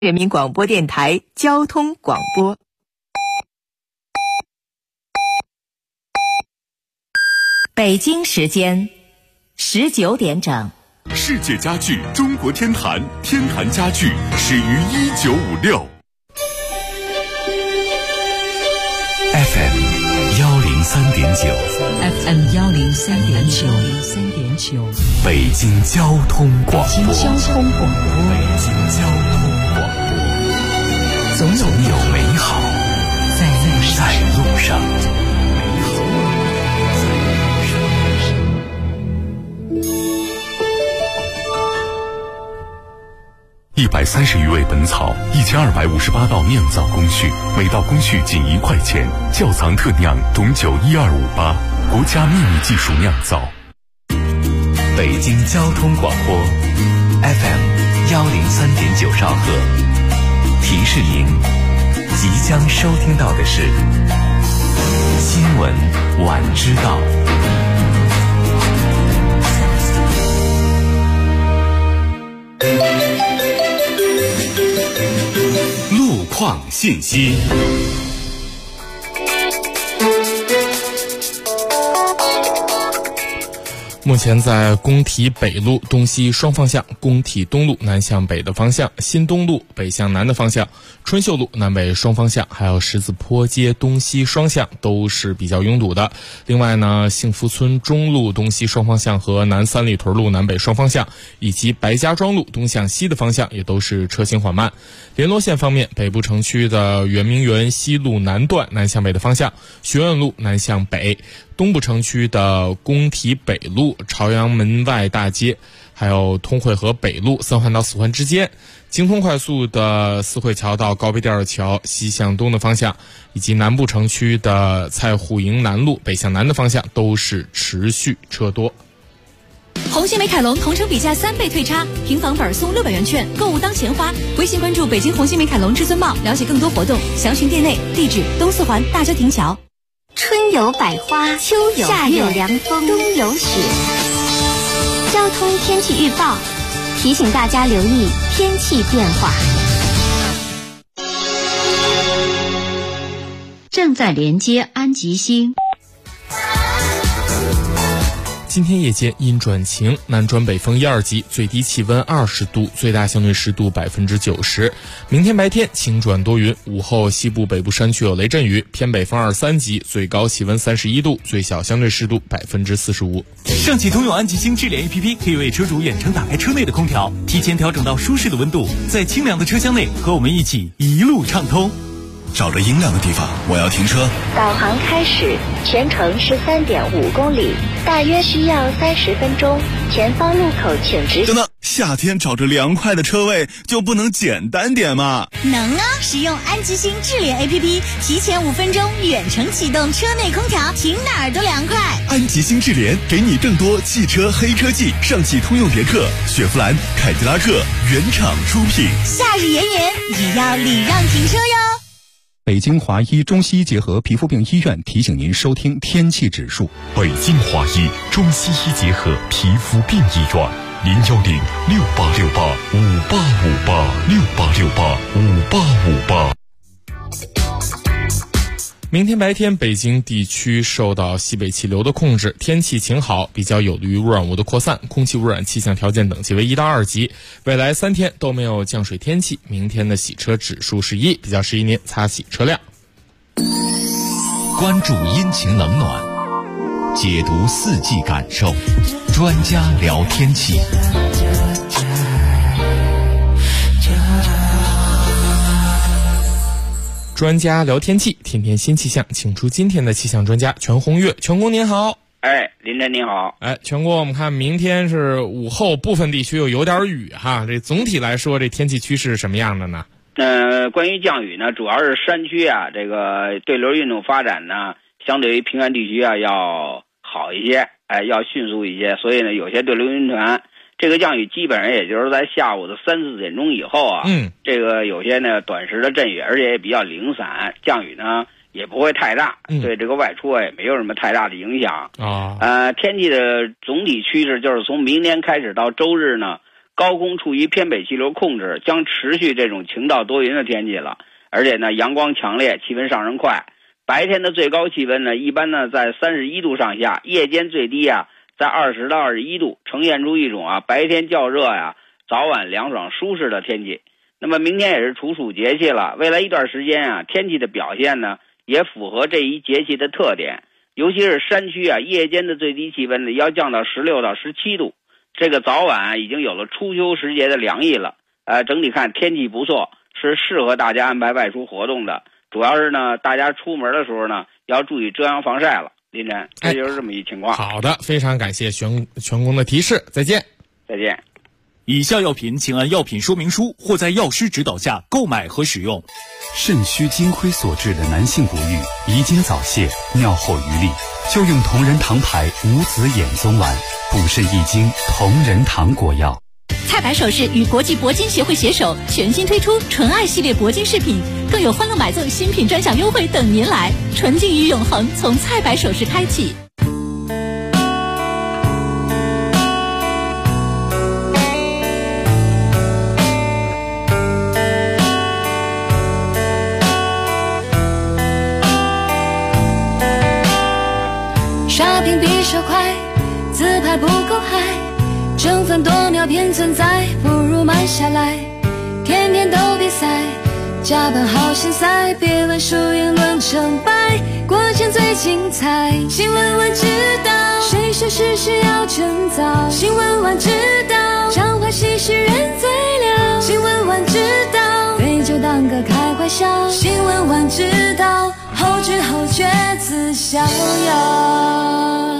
人民广播电台交通广播。北京时间19点整。 世界家具中国天坛，天坛家具始于1956。FM 103.9，FM 103.9， 北京交通广播， 北京交通广播，总有美好在路上。130余味本草，1258道酿造工序，每道工序仅1块钱。窖藏特酿种酒12588，国家秘密技术酿造。北京交通广播 FM 103.9兆赫，提示您即将收听到的是新闻晚知道。路况信息。 目前在工体北路东西双方向、工体东路南向北的方向、新东路北向南的方向、春秀路南北双方向，还有十字坡街东西双向都是比较拥堵的。另外呢，幸福村中路东西双方向和南三里屯路南北双方向，以及白家庄路东向西的方向也都是车行缓慢。联络线方面，北部城区的圆明园西路南段南向北的方向，学院路南向北，东部城区的工体北路朝阳门外大街，还有通惠河北路三环到四环之间，京通快速的四惠桥到高碑店桥西向东的方向，以及南部城区的蔡户营南路北向南的方向都是持续车多。 红星美凯龙同城比价3倍退差，平房本送600元券，购物当钱花。微信关注北京红星美凯龙至尊茂，了解更多活动，详询店内。地址东四环大郊亭桥。 春有百花，秋有夏有凉风，冬有雪。交通天气预报提醒大家留意天气变化。 正在连接安吉星。 今天夜间阴转晴，南转北风1、2级，最低气温20度，最大相对湿度90%。明天白天晴转多云，午后西部北部山区有雷阵雨，偏北风2、3级，最高气温31度，最小相对湿度45%。 上汽通用安吉星智联 APP 可以为车主远程打开车内的空调，提前调整到舒适的温度，在清凉的车厢内和我们一起一路畅通。 找着阴凉的地方，我要停车。 导航开始，全程13.5公里，大约需要30分钟。前方路口请直行。 等等，夏天找着凉快的车位就不能简单点吗？ 能啊！使用安吉星智联 APP， 提前5分钟远程启动车内空调，停哪儿都凉快。 安吉星智联给你更多汽车黑科技，上汽通用别克、雪佛兰、凯迪拉克原厂出品。 夏日炎炎，也要礼让停车哟。 北京华医中西医结合皮肤病医院提醒您收听天气指数。 北京华医中西医结合皮肤病医院，0106868585858，68685858。 明天白天，北京地区受到西北气流的控制，天气晴好，比较有利于污染物的扩散，空气污染气象条件等级为1到2级。未来3天都没有降水天气，明天的洗车指数是1，比较适宜您擦洗车辆。 关注阴晴冷暖，解读四季感受，专家聊天气。 专家聊天气，天天新气象，请出今天的气象专家全红月。全国您好。 林晨您好。 全国我们看明天是午后部分地区有点雨哈，这总体来说这天气趋势是什么样的呢？ 关于降雨呢，主要是山区啊，这个对流运动发展呢，相对于平原地区啊要好一些，要迅速一些，所以呢，有些对流云团。这个降雨基本上也就是在下午的3、4点钟以后啊，这个有些呢短时的阵雨，而且也比较零散，降雨呢也不会太大，对这个外出也没有什么太大的影响。天气的总体趋势就是从明天开始到周日呢， 高空处于偏北气流控制，将持续这种晴到多云的天气了。而且呢，阳光强烈，气温上升快。白天的最高气温呢，一般呢在31度上下，夜间最低啊在20到21度，呈现出一种白天较热呀，早晚凉爽舒适的天气。那么明天也是处暑节气了，未来一段时间啊，天气的表现呢也符合这一节气的特点，尤其是山区啊，夜间的最低气温呢要降到16到17度，这个早晚已经有了初秋时节的凉意了。整体看天气不错，是适合大家安排外出活动的。主要是呢，大家出门的时候呢，要注意遮阳防晒了。林晨，这就是这么一情况。 好的，非常感谢全工的提示，再见。 再见。 以下药品请按药品说明书或在药师指导下购买和使用。 肾虚精亏所致的男性不育、遗精早泄、尿后余力，就用同仁堂牌五子衍宗丸，补肾益精同仁堂果药。 蔡白首饰与国际铂金协会携手，全新推出纯爱系列铂金饰品，更有欢乐买赠新品专享优惠等您来。纯净与永恒从蔡白首饰开启。 刷屏比手快，自拍不够嗨，争分夺秒偏存在，不如慢下来。天天都比赛，加班好心塞，别问输赢论成败，过程最精彩。新闻晚知道，谁说事实要趁早？新闻晚知道，常话细事人最了。新闻晚知道，对就当个开怀笑。新闻晚知道，后知后觉自逍遥。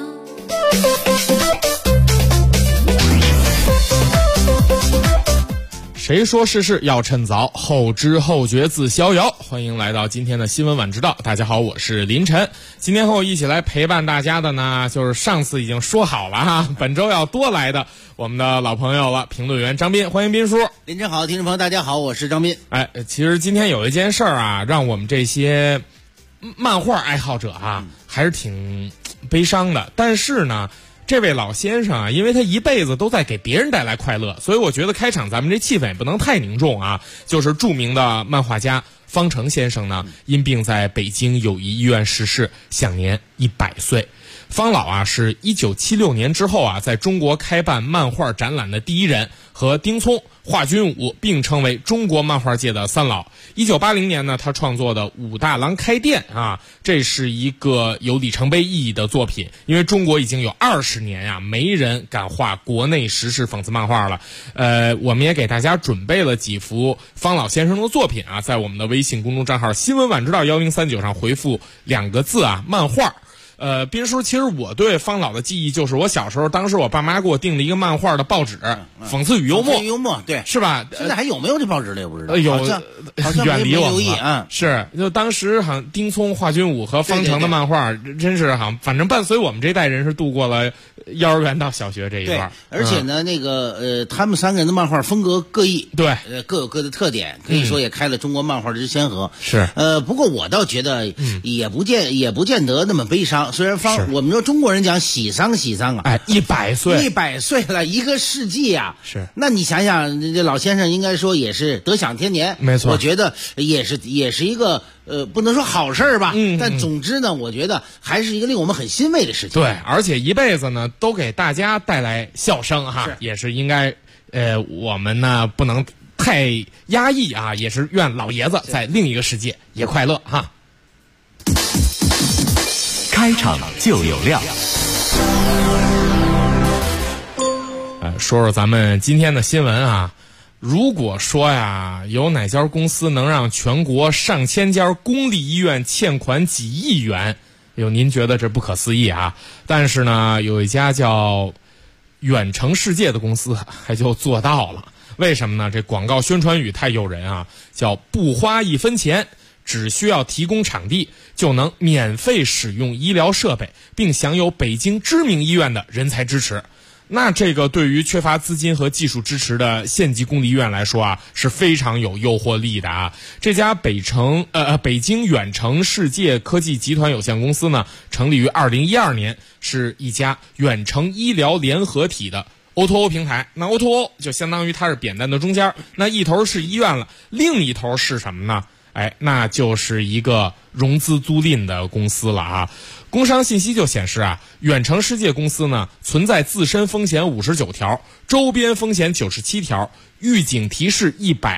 谁说事事要趁早，后知后觉自逍遥。欢迎来到今天的新闻晚知道，大家好，我是林晨。今天和我一起来陪伴大家的呢，就是上次已经说好了哈，本周要多来的我们的老朋友了，评论员张斌。欢迎斌叔。 林晨好，听众朋友大家好，我是张斌。 其实今天有一件事儿啊，让我们这些漫画爱好者啊，还是挺悲伤的。但是呢，这位老先生啊，因为他一辈子都在给别人带来快乐，所以我觉得开场咱们这气氛也不能太凝重啊。就是著名的漫画家方成先生呢，因病在北京友谊医院逝世，享年100岁。方老啊，是1976年之后啊，在中国开办漫画展览的第一人，和丁聪、华君武并称为中国漫画界的三老。1980年呢，他创作的《武大郎开店》啊，这是一个有里程碑意义的作品，因为中国已经有20年啊，没人敢画国内时事讽刺漫画了。我们也给大家准备了几幅方老先生的作品啊，在我们的微信公众账号新闻晚知道1039上回复2个字啊，漫画。斌叔，其实我对方老的记忆就是我小时候，当时我爸妈给我订了一个漫画的报纸，讽刺与幽默， 幽默，对， 是吧？ 现在还有没有这报纸了？也不知道， 有， 好像远离我们啊。 是，就当时好像丁聪、华君武和方成的漫画，真是好像反正伴随我们这代人是度过了幼儿园到小学这一段。 而且呢，那个他们3个人的漫画风格各异， 对， 各有各的特点，可以说也开了中国漫画之先河。 是， 不过我倒觉得也不见得那么悲伤。虽然我们说中国人讲喜丧啊 ，100 岁了，一个世纪啊， 是。 那你想想，这老先生应该说也是得享天年， 没错。 我觉得也是一个不能说好事儿吧，但总之呢，我觉得还是一个令我们很欣慰的事情。 对，而且一辈子呢都给大家带来笑声哈，也是应该我们呢不能太压抑啊，也是愿老爷子在另一个世界也快乐哈。 开场就有料。 说说咱们今天的新闻啊。如果说呀，有哪家公司能让全国上千家公立医院欠款几亿元，您觉得这不可思议啊？但是呢，有一家叫远程世界的公司还就做到了。为什么呢？这广告宣传语太诱人啊，叫不花1分钱，只需要提供场地就能免费使用医疗设备，并享有北京知名医院的人才支持。那这个对于缺乏资金和技术支持的县级公立医院来说啊，是非常有诱惑力的啊。这家北京远程世界科技集团有限公司呢，成立于2012年，是一家远程医疗联合体的 O2O 平台。那 O2O 就相当于它是扁担的中间，那一头是医院了，另一头是什么呢？那就是一个融资租赁的公司了啊。工商信息就显示啊，远程世界公司呢存在自身风险59条，周边风险97条，预警提示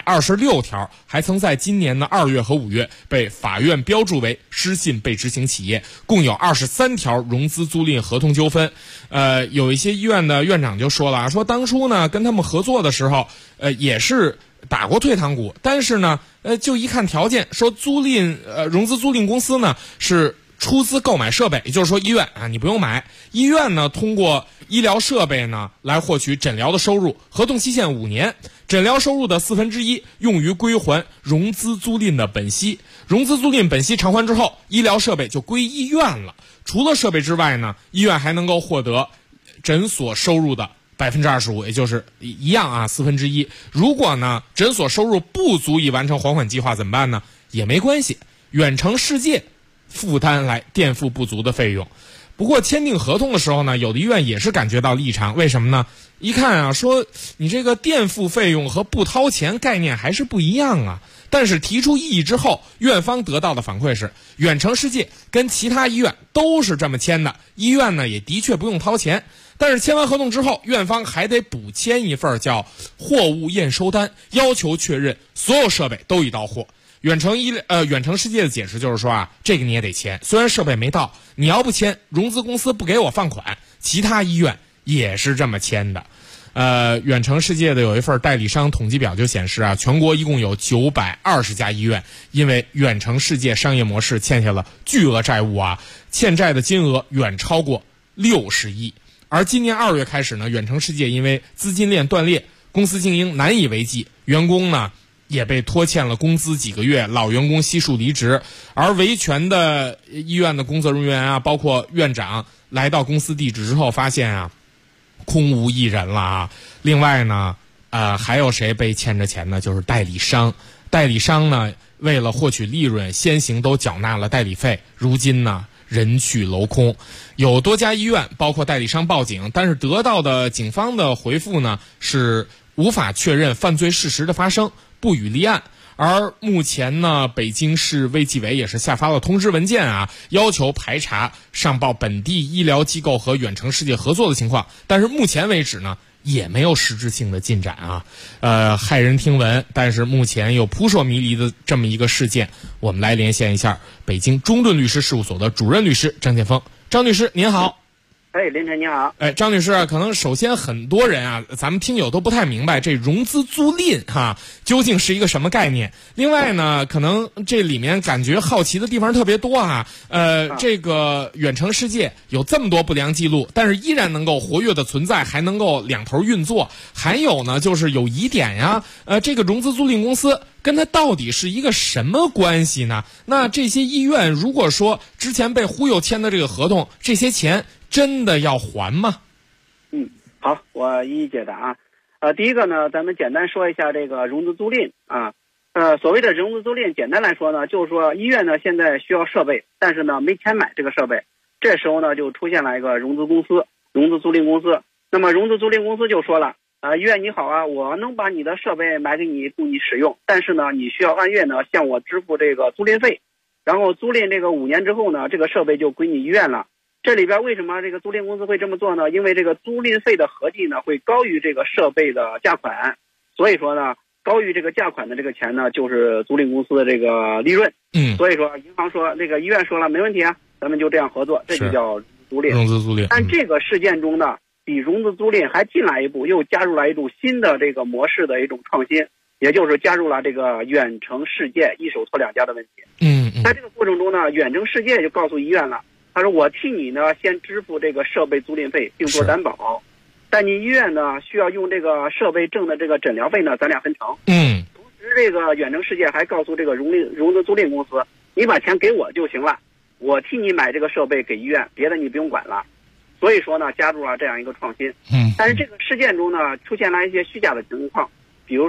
126条，还曾在今年的2月和5月被法院标注为失信被执行企业，共有23条融资租赁合同纠纷。有一些医院的院长就说了，说当初呢跟他们合作的时候，也是打过退堂鼓，但是呢，就一看条件，说融资租赁公司呢是出资购买设备，也就是说医院啊你不用买，医院呢通过医疗设备呢来获取诊疗的收入，合同期限5年，诊疗收入的1/4用于归还融资租赁的本息，融资租赁本息偿还之后，医疗设备就归医院了。除了设备之外呢，医院还能够获得诊所收入的25%，也就是一样啊，1/4。如果呢诊所收入不足以完成还款计划怎么办呢？也没关系，远程世界负担来垫付不足的费用。不过签订合同的时候呢，有的医院也是感觉到异常，为什么呢？一看啊，说你这个垫付费用和不掏钱概念还是不一样啊。但是提出异议之后，院方得到的反馈是，远程世界跟其他医院都是这么签的，医院呢也的确不用掏钱。但是签完合同之后，院方还得补签一份叫货物验收单，要求确认所有设备都已到货。远程世界的解释就是说啊，这个你也得签，虽然设备没到，你要不签，融资公司不给我放款，其他医院也是这么签的。远程世界的有一份代理商统计表就显示啊，全国一共有920家医院因为远程世界商业模式欠下了巨额债务啊，欠债的金额远超过60亿。而今年2月开始呢，远程世界因为资金链断裂，公司经营难以为继，员工呢也被拖欠了工资几个月，老员工悉数离职，而维权的医院的工作人员啊，包括院长来到公司地址之后发现啊，空无一人了啊。另外呢，还有谁被欠着钱呢？就是代理商。代理商呢，为了获取利润，先行都缴纳了代理费，如今呢人去楼空。有多家医院包括代理商报警，但是得到的警方的回复呢是无法确认犯罪事实的发生，不予立案。而目前呢，北京市卫计委也是下发了通知文件啊，要求排查上报本地医疗机构和远程世界合作的情况，但是目前为止呢也没有实质性的进展啊。骇人听闻，但是目前有扑朔迷离的这么一个事件，我们来连线一下北京中盾律师事务所的主任律师张建峰。张律师您好。 林晨你好。 张律师啊，可能首先很多人啊，咱们听友都不太明白这融资租赁究竟是一个什么概念。另外呢，可能这里面感觉好奇的地方特别多啊。这个远程世界有这么多不良记录，但是依然能够活跃的存在，还能够两头运作。还有呢，就是有疑点呀。这个融资租赁公司跟它到底是一个什么关系呢？那这些医院如果说之前被忽悠签的这个合同，这些钱真的要还吗？ 好，我一一解答啊。第一个呢，咱们简单说一下这个融资租赁啊。所谓的融资租赁，简单来说呢，就是说医院呢现在需要设备，但是呢没钱买这个设备，这时候呢就出现了一个融资公司、融资租赁公司。那么融资租赁公司就说了，医院你好啊，我能把你的设备买给你供你使用，但是呢你需要按月呢向我支付这个租赁费，然后租赁这个5年之后呢，这个设备就归你医院了。这里边为什么这个租赁公司会这么做呢？因为这个租赁费的合计呢会高于这个设备的价款，所以说呢高于这个价款的这个钱呢就是租赁公司的这个利润。所以说银行说这个医院说了没问题啊，咱们就这样合作，这就叫租赁。 融资租赁。 但这个事件中呢，比融资租赁还进来一步，又加入了一种新的这个模式的一种创新，也就是加入了这个远程世界一手托两家的问题。在这个过程中呢，远程世界就告诉医院了，他说我替你呢先支付这个设备租赁费并做担保，但你医院呢需要用这个设备挣的这个诊疗费呢咱俩分成。同时这个远程世界还告诉这个融资租赁公司，你把钱给我就行了，我替你买这个设备给医院，别的你不用管了。所以说呢加入了这样一个创新。但是这个事件中呢出现了一些虚假的情况，比如说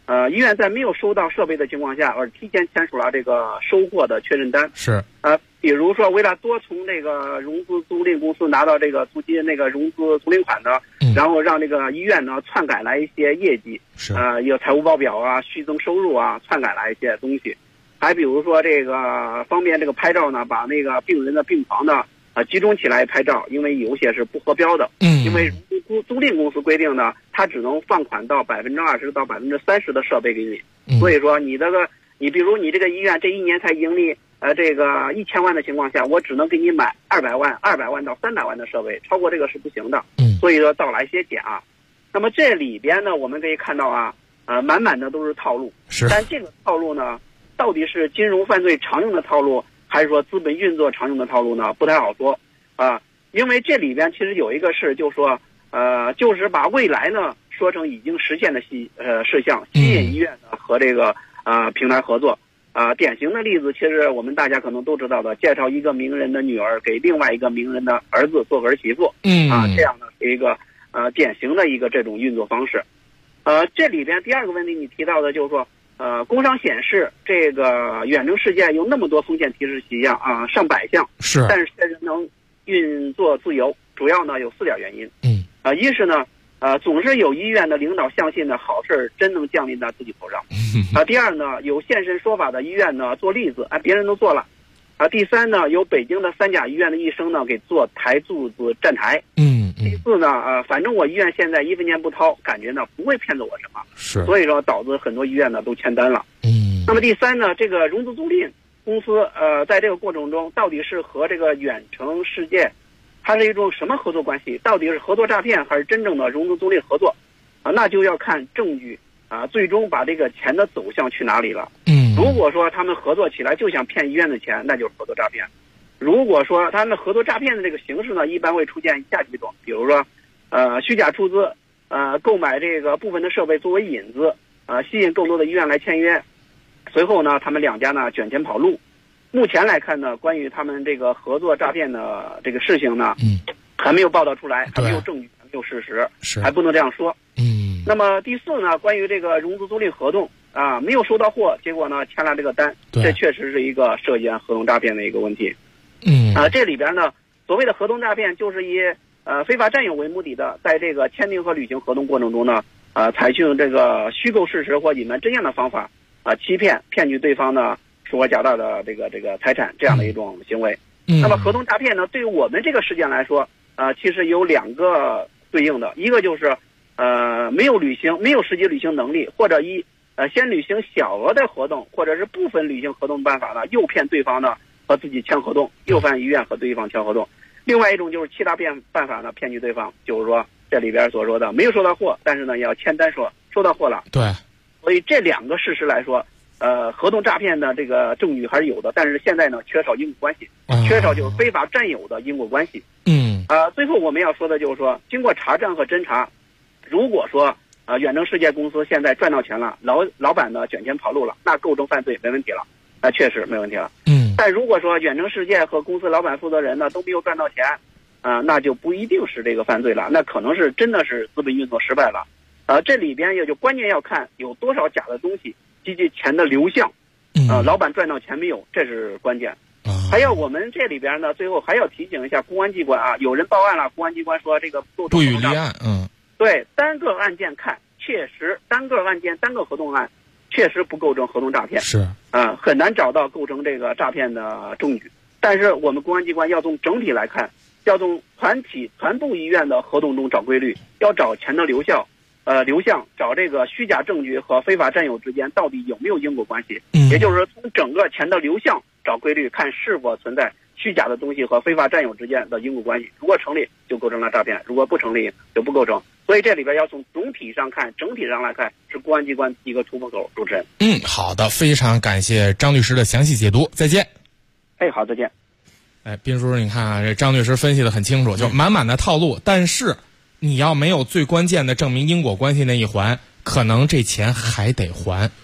医院在没有收到设备的情况下，而提前签署了这个收货的确认单。 是。 比如说为了多从这个融资租赁公司拿到这个租金那个融资租赁款呢，然后让这个医院呢篡改来一些业绩， 是。 有财务报表啊、虚增收入啊，篡改来一些东西。还比如说这个方便这个拍照呢，把那个病人的病房呢集中起来拍照，因为有些是不合标的。因为租赁公司规定呢，它只能放款到20%到30%的设备给你。所以说你比如你这个医院这一年才盈利这个1000万的情况下，我只能给你买200万到300万的设备，超过这个是不行的。所以说到来些假。那么这里边呢，我们可以看到啊，满满的都是套路。 是。 但这个套路呢，到底是金融犯罪常用的套路，还是说资本运作常用的套路呢？不太好说啊。因为这里边其实有一个事，就是说就是把未来呢说成已经实现的事项，吸引医院呢和这个平台合作。典型的例子，其实我们大家可能都知道的，介绍一个名人的女儿给另外一个名人的儿子做儿媳妇。这样的是一个典型的一个这种运作方式。这里边第二个问题你提到的就是说，工商显示这个远程事件有那么多风险提示事项啊，上百项， 是， 但是现在能运作自由，主要呢有4点原因。一是呢，总是有医院的领导相信呢，好事真能降临在自己头上。第二呢，有现身说法的医院呢做例子，别人都做了。第三呢，有北京的3甲医院的医生呢给做台柱子站台。第四呢，反正我医院现在1分钱不掏，感觉呢不会骗走我什么。 是。 所以说导致很多医院呢都签单了。那么第三呢，这个融资租赁公司在这个过程中到底是和这个远程世界，它是一种什么合作关系？到底是合作诈骗还是真正的融资租赁合作？那就要看证据最终把这个钱的走向去哪里了。如果说他们合作起来就想骗医院的钱，那就是合作诈骗。如果说他们合作诈骗的这个形式呢，一般会出现以下几种，比如说虚假出资，购买这个部分的设备作为引子，吸引更多的医院来签约，随后呢他们两家呢卷钱跑路。目前来看呢，关于他们这个合作诈骗的这个事情呢，还没有报道出来，还没有证据，还没有事实，还不能这样说。那么第四呢，关于这个融资租赁合同没有收到货，结果呢签了这个单，这确实是一个涉嫌合同诈骗的一个问题。这里边呢，所谓的合同诈骗就是以非法占有为目的的，在这个签订和履行合同过程中呢，采取这个虚构事实或隐瞒真相的方法欺骗取对方呢数额较大的这个财产，这样的一种行为。那么合同诈骗呢，对于我们这个事件来说，其实有2个对应的，一个就是没有实际履行能力，或者先履行小额的合同，或者是部分履行合同办法呢，诱骗对方呢和自己签合同，诱骗医院和对方签合同。另外一种就是其他办法呢骗取对方，就是说这里边所说的没有收到货，但是呢要签单说收到货了。 对。 所以这2个事实来说，合同诈骗的这个证据还是有的，但是现在呢缺少因果关系，缺少就是非法占有的因果关系。最后我们要说的就是说，经过查证和侦查，如果说远程世界公司现在赚到钱了，老板呢卷钱跑路了，那构成犯罪没问题了，确实没问题了。但如果说远程世界和公司老板负责人呢都没有赚到钱，那就不一定是这个犯罪了，那可能是真的是资本运作失败了。这里边也就关键要看有多少假的东西及其钱的流向，老板赚到钱没有，这是关键。还有我们这里边呢，最后还要提醒一下公安机关有人报案了，公安机关说这个不予立案。 对，单个案件看，确实单个案件单个合同案确实不构成合同诈骗， 是很难找到构成这个诈骗的证据。但是我们公安机关要从整体来看，要从全部医院的合同中找规律，要找钱的流向，找这个虚假证据和非法占有之间到底有没有因果关系。也就是说，从整个钱的流向找规律，看是否存在虚假的东西和非法占有之间的因果关系。如果成立，就构成了诈骗；如果不成立，就不构成。所以这里边要从总体上看，整体上来看，是公安机关一个突破口。主持人， 好的，非常感谢张律师的详细解读，再见。 好，再见。 斌叔，你看这张律师分析的很清楚，就满满的套路，但是你要没有最关键的证明因果关系那一环，可能这钱还得还。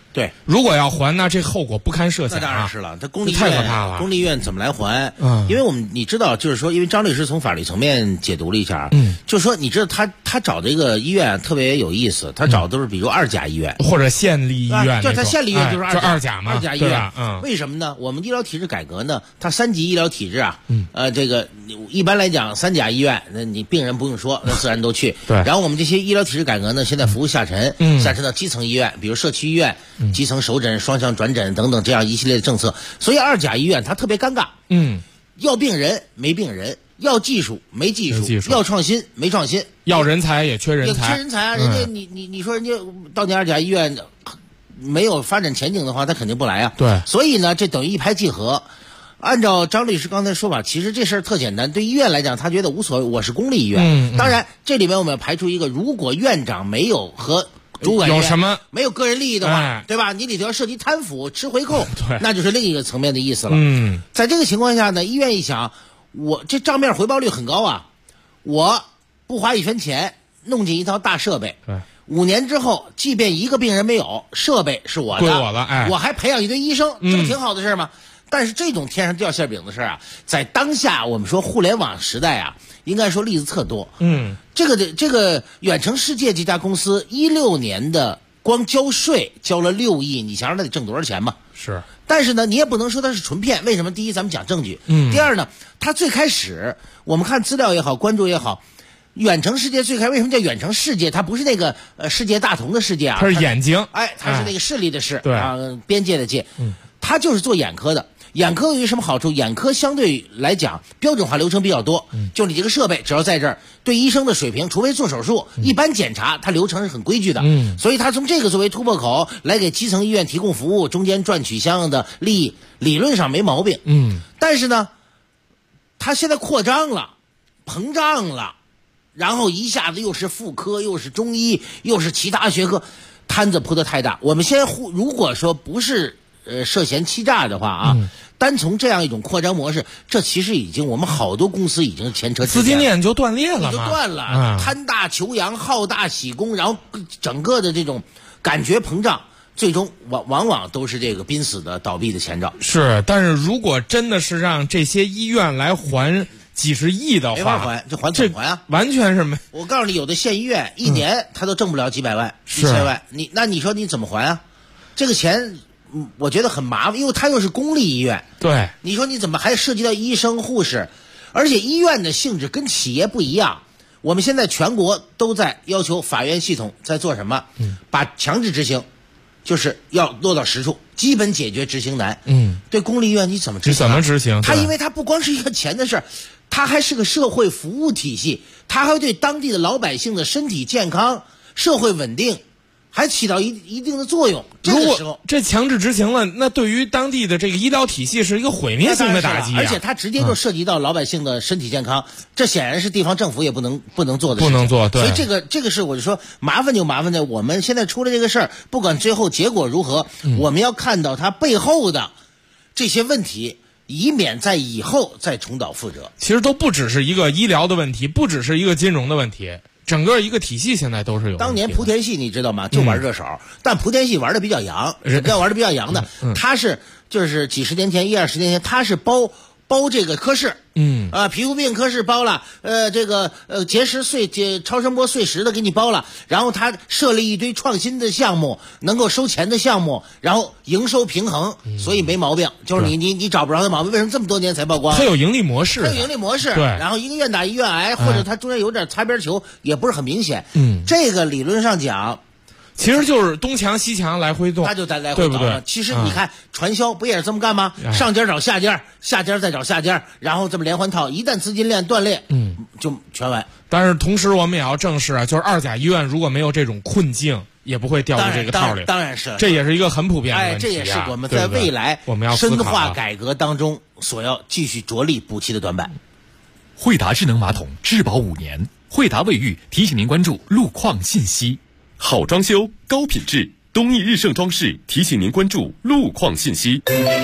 对， 如果要还，那这后果不堪设想啊！ 那当然是了，这公立医太可怕院， 了。 公立医院怎么来还？因为你知道，就是说，因为张律师从法律层面解读了一下，就是说，你知道他找这个医院特别有意思，他找的都是比如2甲医院或者县立医院， 就他县立医院就是 2甲嘛，2 甲医院。为什么呢？我们医疗体制改革呢，它3级医疗体制啊，这个一般来讲3甲医院，那你病人不用说，那自然都去。 对。 然后我们这些医疗体制改革呢，现在服务下沉，下沉到基层医院，比如社区医院。基层首诊、双向转诊等等这样一系列的政策，所以2甲医院它特别尴尬。要病人没病人，要技术没技术，要创新没创新， 要人才也缺人才， 缺人才啊！人家你说人家到你2甲医院没有发展前景的话，他肯定不来啊。 对， 所以呢，这等于一拍即合。按照张律师刚才说法，其实这事儿特简单，对医院来讲，他觉得无所谓，我是公立医院。当然，这里面我们要排除一个，如果院长没有和主管有什么没有个人利益的话，对吧？你里头要涉及贪腐、吃回扣，那就是另一个层面的意思了。在这个情况下呢，医院一想，我这账面回报率很高啊，我不花1分钱弄进一套大设备，5年之后，即便一个病人没有，设备是我的， 归我了， 我还培养一堆医生，这不挺好的事吗？但是这种天上掉馅饼的事啊，在当下我们说互联网时代啊，应该说例子特多。这个远程世界这家公司16年的光交税交了6亿，你想想他得挣多少钱吧？ 是。 但是呢，你也不能说它是纯骗，为什么？第一，咱们讲证据。第二呢，它最开始我们看资料也好，关注也好，远程世界最开始为什么叫远程世界？它不是那个世界大同的世界啊， 它是眼睛， 它是那个视力的视， 对啊，边界的界。它就是做眼科的。眼科有什么好处？眼科相对来讲标准化流程比较多，就你这个设备只要在这儿，对医生的水平，除非做手术，一般检查它流程是很规矩的。所以它从这个作为突破口来给基层医院提供服务，中间赚取相应的利益，理论上没毛病。但是呢，它现在扩张了，膨胀了，然后一下子又是妇科，又是中医，又是其他学科，摊子铺得太大。我们先如果说不是涉嫌欺诈的话啊，单从这样一种扩张模式，这其实已经我们好多公司已经前车之鉴， 资金链就断裂了嘛， 就断了，贪大求扬，好大喜功，然后整个的这种感觉膨胀，最终往往都是这个濒死的倒闭的前兆。 是，但是如果真的是让这些医院来还几十亿的话， 没法还，这还怎么还啊？ 完全是没。 我告诉你，有的县医院一年他都挣不了几百万、几千万，你说你怎么还啊？这个钱。我觉得很麻烦，因为它又是公立医院。 对， 你说你怎么还涉及到医生、护士？而且医院的性质跟企业不一样。我们现在全国都在要求法院系统在做什么？把强制执行，就是要落到实处，基本解决执行难。对公立医院你怎么执行？ 你怎么执行？ 它因为它不光是一个钱的事儿，它还是个社会服务体系，它还会对当地的老百姓的身体健康、社会稳定。还起到一定的作用。这个时候， 这强制执行了，那对于当地的这个医疗体系是一个毁灭性的打击而且它直接就涉及到老百姓的身体健康，这显然是地方政府也不能做的事情。 不能做，对。 所以这个是我就说麻烦就麻烦在我们现在出了这个事儿，不管最后结果如何，我们要看到它背后的这些问题。以免在以后再重蹈覆辙。 其实都不只是一个医疗的问题，不只是一个金融的问题，整个一个体系现在都是有。 当年莆田系你知道吗？就玩热手，但莆田系玩的比较洋，玩的比较洋的，他是就是几十年前、10-20年前，他是包这个科室，皮肤病科室包了，这个结石超声波碎石的给你包了，然后他设立一堆创新的项目，能够收钱的项目，然后营收平衡，所以没毛病。就是你找不着的毛病，为什么这么多年才曝光？ 它有盈利模式， 对，然后一个愿打一愿挨，或者它中间有点擦边球，也不是很明显。这个理论上讲。 其实就是东墙西墙来回动， 他就在来回动，对不对？其实你看传销不也是这么干吗？上家找下家，下家再找下家，然后这么连环套，一旦资金链断裂，就全完。 但是同时我们也要正视啊，就是二甲医院如果没有这种困境，也不会掉入这个套里。 当然是， 这也是一个很普遍的问题。 这也是我们在未来我们要深化改革当中所要继续着力补齐的短板。 惠达智能马桶质保5年，惠达卫浴提醒您关注路况信息。好装修，高品质，东益日盛装饰提醒您关注路况信息。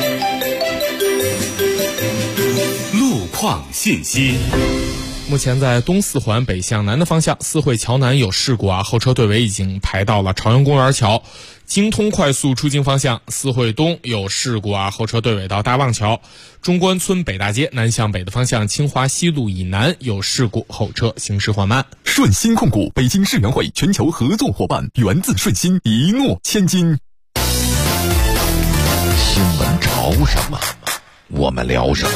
路况信息。 目前在东四环北向南的方向，四惠桥南有事故啊，后车队尾已经排到了朝阳公园桥。 京通快速出京方向四惠东有事故啊，后车对尾到大望桥。中关村北大街南向北的方向清华西路以南有事故，后车行驶缓慢。 顺鑫控股北京世园会全球合作伙伴，源自顺鑫，一诺千金。 新闻潮什么，我们聊什么。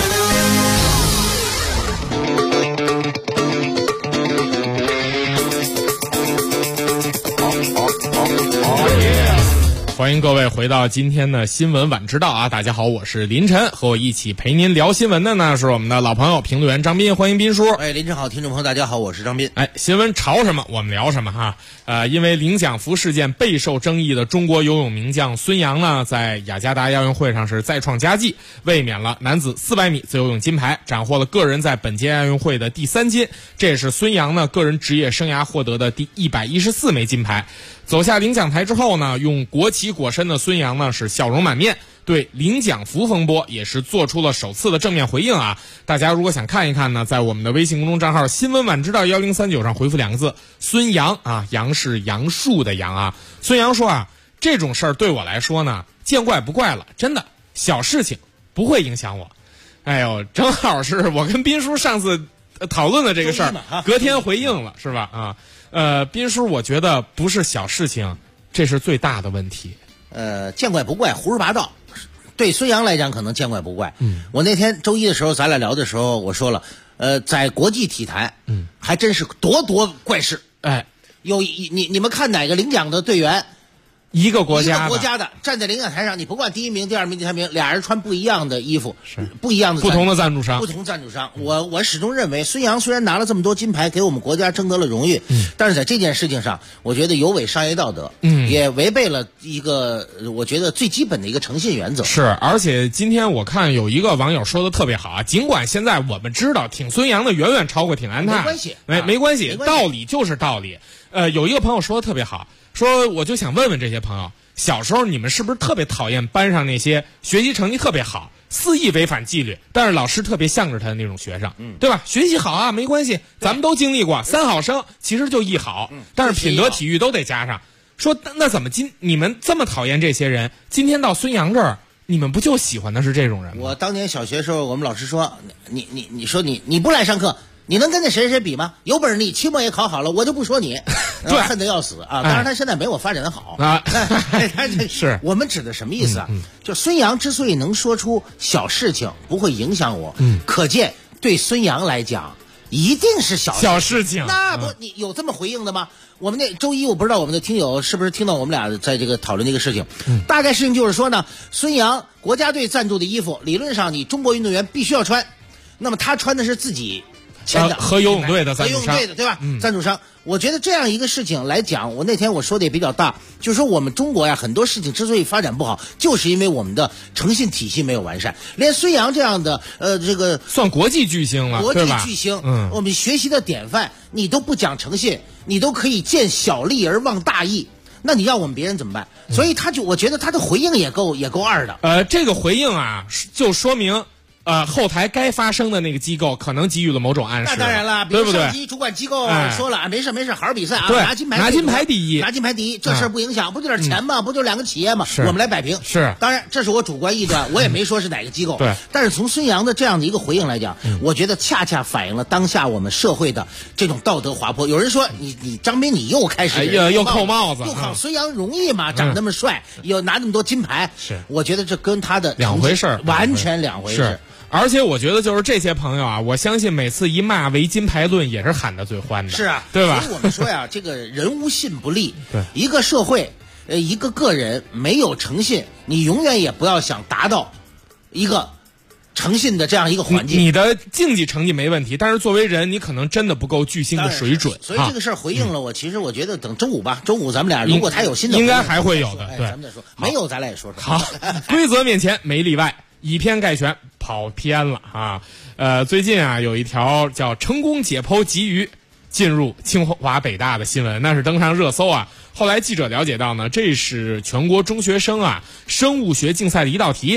欢迎各位回到今天的新闻晚知道啊！大家好，我是林晨，和我一起陪您聊新闻的呢是我们的老朋友评论员张斌，欢迎斌叔。 林晨好，听众朋友大家好，我是张斌。 新闻潮什么我们聊什么哈。因为领奖服事件备受争议的中国游泳名将孙杨呢，在雅加达亚运会上是再创佳绩，卫冕了男子400米自由泳金牌，斩获了个人在本届亚运会的第3金，这也是孙杨呢个人职业生涯获得的第114枚金牌。走下领奖台之后呢，用国旗裹身的孙杨呢是笑容满面，对领奖服风波也是做出了首次的正面回应啊！大家如果想看一看呢，在我们的微信公众账号新闻晚知道1039上回复2个字孙杨啊，杨是杨树的杨啊。孙杨说啊，这种事儿对我来说呢见怪不怪了，真的小事情不会影响我。哎呦，正好是我跟斌叔上次讨论的这个事儿，隔天回应了是吧？啊。斌叔，我觉得不是小事情，这是最大的问题。 见怪不怪，胡说八道。对孙杨来讲，可能见怪不怪。我那天周一的时候，咱俩聊的时候，我说了，在国际体坛，还真是多怪事。有你们看哪个领奖的队员？ 一个国家的站在领奖台上，你不管第1名、第2名、第3名，俩人穿不一样的衣服， 是不一样的不同的赞助商， 不同赞助商。我始终认为，孙杨虽然拿了这么多金牌，给我们国家争得了荣誉，但是在这件事情上，我觉得有违商业道德，也违背了一个我觉得最基本的一个诚信原则。 是，而且今天我看有一个网友说的特别好啊，尽管现在我们知道挺孙杨的远远超过挺安踏，没关系，道理就是道理。有一个朋友说的特别好。说我就想问问这些朋友，小时候你们是不是特别讨厌班上那些学习成绩特别好、肆意违反纪律，但是老师特别向着他的那种学生，对吧？学习好啊，没关系，咱们都经历过，3好生其实就1好，但是品德体育都得加上。说那怎么你们这么讨厌这些人，今天到孙杨这儿，你们不就喜欢的是这种人吗？ 我当年小学时候，我们老师说，你说你不来上课，你能跟那谁比吗？有本事你期末也考好了，我就不说你， 对， 恨得要死啊！当然他现在没我发展的好啊。是我们指的什么意思啊？就孙杨之所以能说出小事情不会影响我，可见对孙杨来讲一定是小事情。那不你有这么回应的吗？我们那周一我不知道我们的听友是不是听到我们俩在这个讨论这个事情，大概事情就是说呢，孙杨国家队赞助的衣服，理论上你中国运动员必须要穿，那么他穿的是自己签的和游泳队的赞助商， 和游泳队的对吧？赞助商，我觉得这样一个事情来讲，我那天我说的也比较大，就是说我们中国呀，很多事情之所以发展不好，就是因为我们的诚信体系没有完善。连孙杨这样的这个算国际巨星了， 国际巨星，我们学习的典范，你都不讲诚信，你都可以见小利而忘大义。那你让我们别人怎么办？所以我觉得他的回应也够二的。 这个回应啊，就说明。后台该发生的那个机构可能给予了某种暗示， 那当然了，比如上级主管机构说了，没事，好好比赛啊，拿金牌第一，这事儿不影响，不就点钱吗？不就2个企业吗？我们来摆平。 是， 当然这是我主观臆断，我也没说是哪个机构。对，但是从孙杨的这样的一个回应来讲，我觉得恰恰反映了当下我们社会的这种道德滑坡。有人说你张斌你又开始又扣帽子， 又考孙杨容易吗？长那么帅，又拿那么多金牌， 是， 我觉得这跟他的两回事， 完全两回事。 而且我觉得就是这些朋友啊，我相信每次一骂唯金牌论也是喊得最欢的， 是啊， 对吧？ 所以我们说呀，这个人无信不立， 对， 一个社会，一个个人没有诚信，你永远也不要想达到一个诚信的这样一个环境。 你的竞技成绩没问题，但是作为人，你可能真的不够巨星的水准。 所以这个事儿回应了我，其实我觉得等周五吧，周五咱们俩如果他有新的， 应该还会有的。对， 咱们再说，没有咱俩也说说。 好，规则面前没例外。以偏概全，跑偏了啊！最近啊，有一条叫“成功解剖鲫鱼进入清华北大”的新闻，那是登上热搜啊。后来记者了解到呢，这是全国中学生啊生物学竞赛的一道题，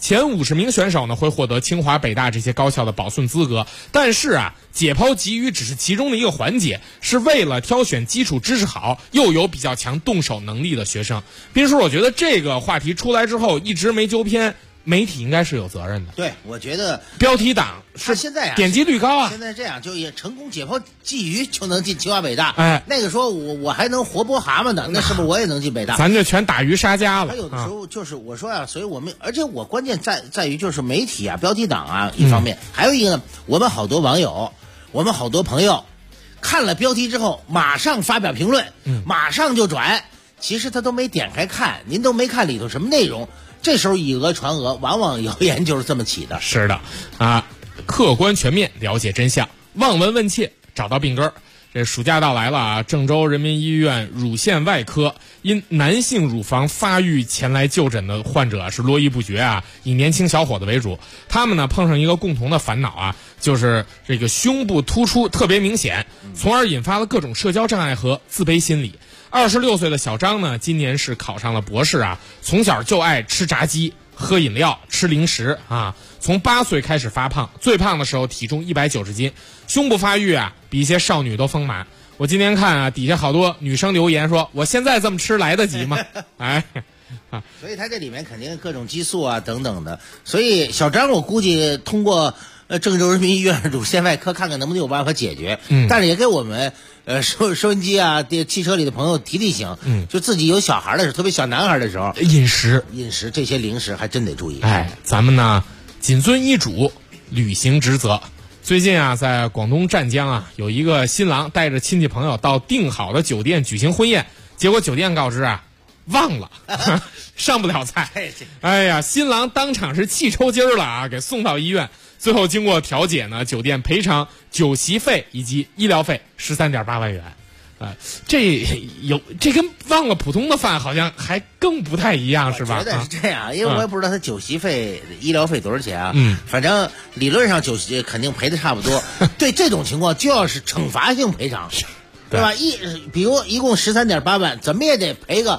前50名选手呢会获得清华、北大这些高校的保送资格。但是啊，解剖鲫鱼只是其中的一个环节，是为了挑选基础知识好又有比较强动手能力的学生。斌叔，我觉得这个话题出来之后一直没纠偏，媒体应该是有责任的。 对，我觉得标题党是现在点击率高啊。 现在这样就也成功解剖鲫鱼就能进清华北大。 哎， 那个说我还能活剥蛤蟆呢，那是不是我也能进北大？ 咱这全打鱼杀家了。 还有的时候就是我说啊，所以我们而且我关键在于就是媒体啊、标题党啊一方面，还有一个呢，我们好多网友，我们好多朋友看了标题之后马上发表评论，马上就转，其实他都没点开看，您都没看里头什么内容。这时候以讹传讹，往往谣言就是这么起的。 是的，啊，客观全面了解真相，望闻问切找到病根儿。这暑假到来了啊，郑州人民医院乳腺外科因男性乳房发育前来就诊的患者是络绎不绝啊，以年轻小伙子为主。他们呢碰上一个共同的烦恼啊，就是这个胸部突出特别明显，从而引发了各种社交障碍和自卑心理。26岁的小张呢，今年是考上了博士啊，从小就爱吃炸鸡、喝饮料、吃零食啊。从8岁开始发胖，最胖的时候体重190斤，胸部发育啊比一些少女都丰满。我今天看啊，底下好多女生留言说：“我现在这么吃来得及吗？”哎，啊， 所以他这里面肯定各种激素啊等等的。所以小张，我估计通过郑州人民医院乳腺外科看看能不能有办法解决。但是也给我们收音机啊、汽车里的朋友提醒，就自己有小孩的时候，特别小男孩的时候，饮食这些零食还真得注意。 哎，咱们呢谨遵医嘱，履行职责。最近啊，在广东湛江啊，有一个新郎带着亲戚朋友到订好的酒店举行婚宴，结果酒店告知啊，忘了上不了菜。哎呀，新郎当场是气抽筋了啊，给送到医院。最后经过调解呢，酒店赔偿酒席费以及医疗费13.8万元。这跟忘了普通的饭好像还更不太一样，是吧？ 我觉得是这样，因为我也不知道他酒席费、医疗费多少钱啊。反正理论上酒席肯定赔的差不多。对这种情况就要是惩罚性赔偿，对吧？比如一共13.8万，怎么也得赔个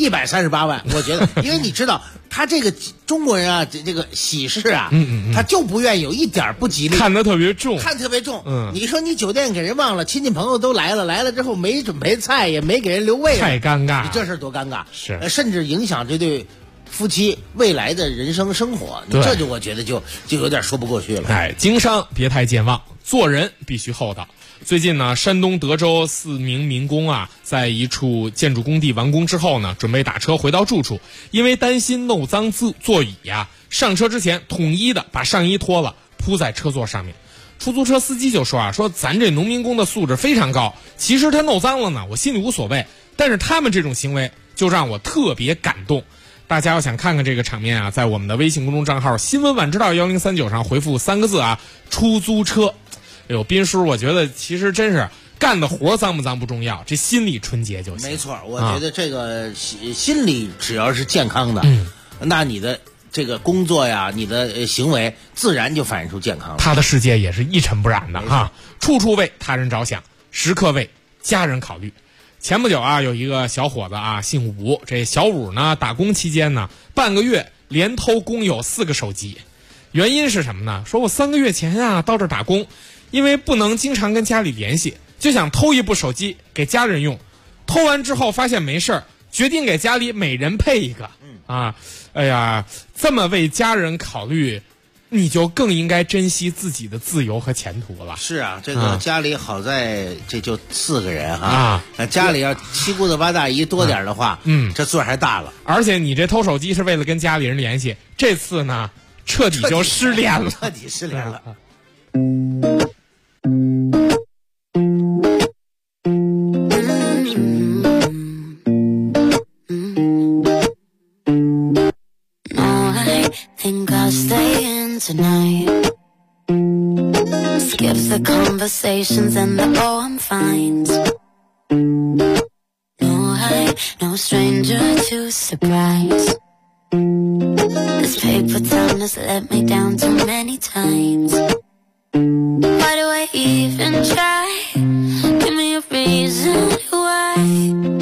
138万。我觉得，因为你知道，他这个中国人啊，这个喜事啊，他就不愿意有一点不吉利， 看得特别重， 你说你酒店给人忘了，亲戚朋友都来了之后没准备菜，也没给人留位， 太尴尬， 你这事多尴尬， 是甚至影响这对夫妻未来的人生生活，你这就我觉得就有点说不过去了。 哎，经商别太健忘，做人必须厚道。最近呢，山东德州4名民工啊，在一处建筑工地完工之后呢，准备打车回到住处，因为担心弄脏座椅呀，上车之前统一的把上衣脱了，铺在车座上面。出租车司机就说啊，说咱这农民工的素质非常高，其实他弄脏了呢，我心里无所谓，但是他们这种行为就让我特别感动。大家要想看看这个场面啊，在我们的微信公众账号新闻晚知道1039上回复3个字啊，出租车。哎呦，斌叔，我觉得其实真是干的活脏不脏不重要，这心里纯洁就行。 没错，我觉得这个心理只要是健康的，那你的这个工作呀，你的行为自然就反映出健康了。 他的世界也是一尘不染的哈，处处为他人着想，时刻为家人考虑。前不久啊，有一个小伙子啊，姓武，这小武呢，打工期间呢，半个月连偷工友4个手机。原因是什么呢？说我3个月前啊到这儿打工，因为不能经常跟家里联系，就想偷一部手机给家人用。偷完之后发现没事儿，决定给家里每人配一个。哎呀，这么为家人考虑，你就更应该珍惜自己的自由和前途了。 是啊，这个家里好在这就4个人哈，家里要7姑子8大姨多点的话，这罪还大了。 而且你这偷手机是为了跟家里人联系，这次呢彻底就失联了， 彻底失联了。 Tonight skips the conversations and the I'm fine. No stranger to surprise. This paper town has let me down too many times. Why do I even try? Give me a reason why.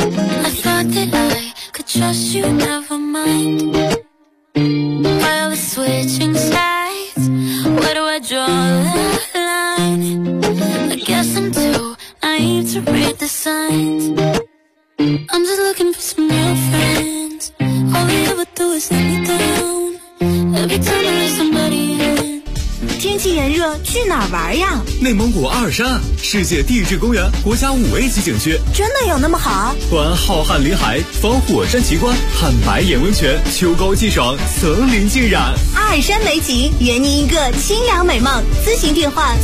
I thought that I could trust you, never mind. While switching sides? Where do I draw the line? I guess I'm too naive to read the signs. I'm just looking for some real friends. All they ever do is let me down. Every time I let somebody in. 天气炎热，去哪儿玩呀？ 内蒙古阿尔山，世界地质公园国家5A 级景区， 真的有那么好？ 观浩瀚林海，访火山奇观，看白眼温泉，秋高气爽，层林尽染。 阿尔山美景，圆您一个清凉美梦。咨询电话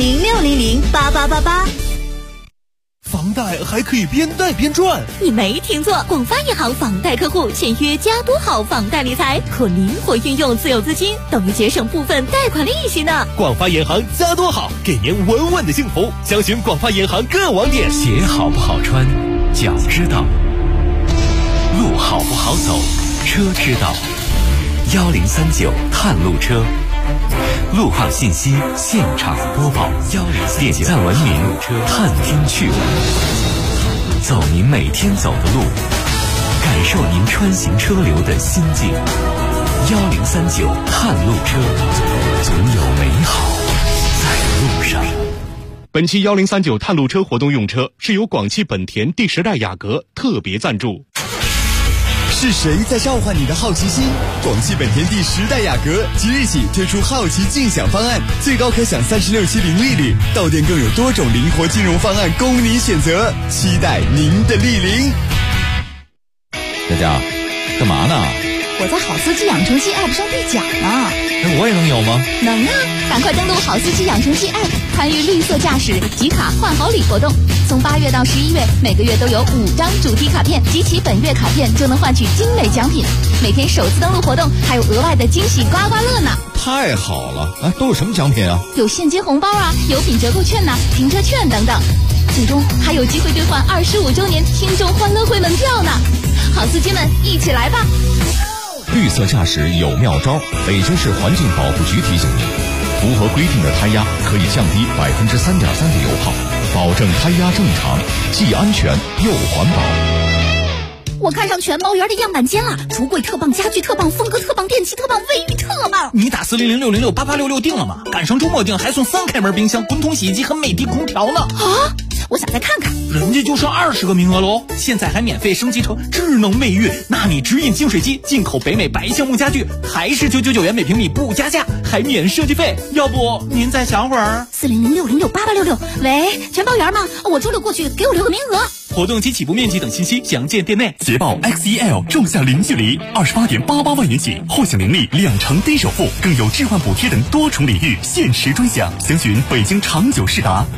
400-600-8888。 房贷还可以边贷边赚， 你没听错，广发银行房贷客户签约加多好房贷理财，可灵活运用自有资金，等于节省部分贷款利息呢。 广发银行加多好，给您稳稳的幸福。详询广发银行各网点。 鞋好不好穿，脚知道；路好不好走，车知道。1039探路车。路况信息现场播报，点赞文明，探听趣闻，走您每天走的路，感受您穿行车流的心境。1039探路车，总有美好在路上。 本期1039探路车活动用车是由广汽本田第10代雅阁特别赞助。 是谁在召唤你的好奇心？广汽本田第10代雅阁即日起推出好奇竞享方案，最高可享36期零利率，到店更有多种灵活金融方案供您选择，期待您的莅临。 佳佳，干嘛呢？ 我在好司机养成系 App 上兑奖呢。 我也能有吗？ 能啊！赶快登录好司机养成系 App， 参与绿色驾驶集卡换好礼活动。从8月到11月，每个月都有5张主题卡片，集齐本月卡片就能换取精美奖品。每天首次登录活动还有额外的惊喜刮刮乐呢！ 太好了！哎，都有什么奖品啊？ 有现金红包啊，油品折扣券呐，停车券等等。最终还有机会兑换25周年听众欢乐会门票呢！好司机们，一起来吧！ 绿色驾驶有妙招，北京市环境保护局提醒您，符合规定的胎压可以降低3.3%的油耗，保证胎压正常，既安全又环保。 我看上全包园的样板间了，橱柜特棒，家具特棒，风格特棒，电器特棒，卫浴特棒。 你打400-606-8866订了吗？赶上周末订还送3开门冰箱、滚筒洗衣机和美的空调呢。 啊！我想再看看， 人家就剩20个名额喽！现在还免费升级成智能卫浴，纳米直饮净水机，进口北美白橡木家具，还是999元每平米不加价，还免设计费。要不您再想会儿 ？400-606-8866。喂，全包园吗？我周6过去，给我留个名额。 活动及起步面积等信息详见店内。 捷豹 XEL 仲夏零距离28.88万元起，后享年利2成低首付，更有置换补贴等多重礼遇，限时专享。详询北京长久世达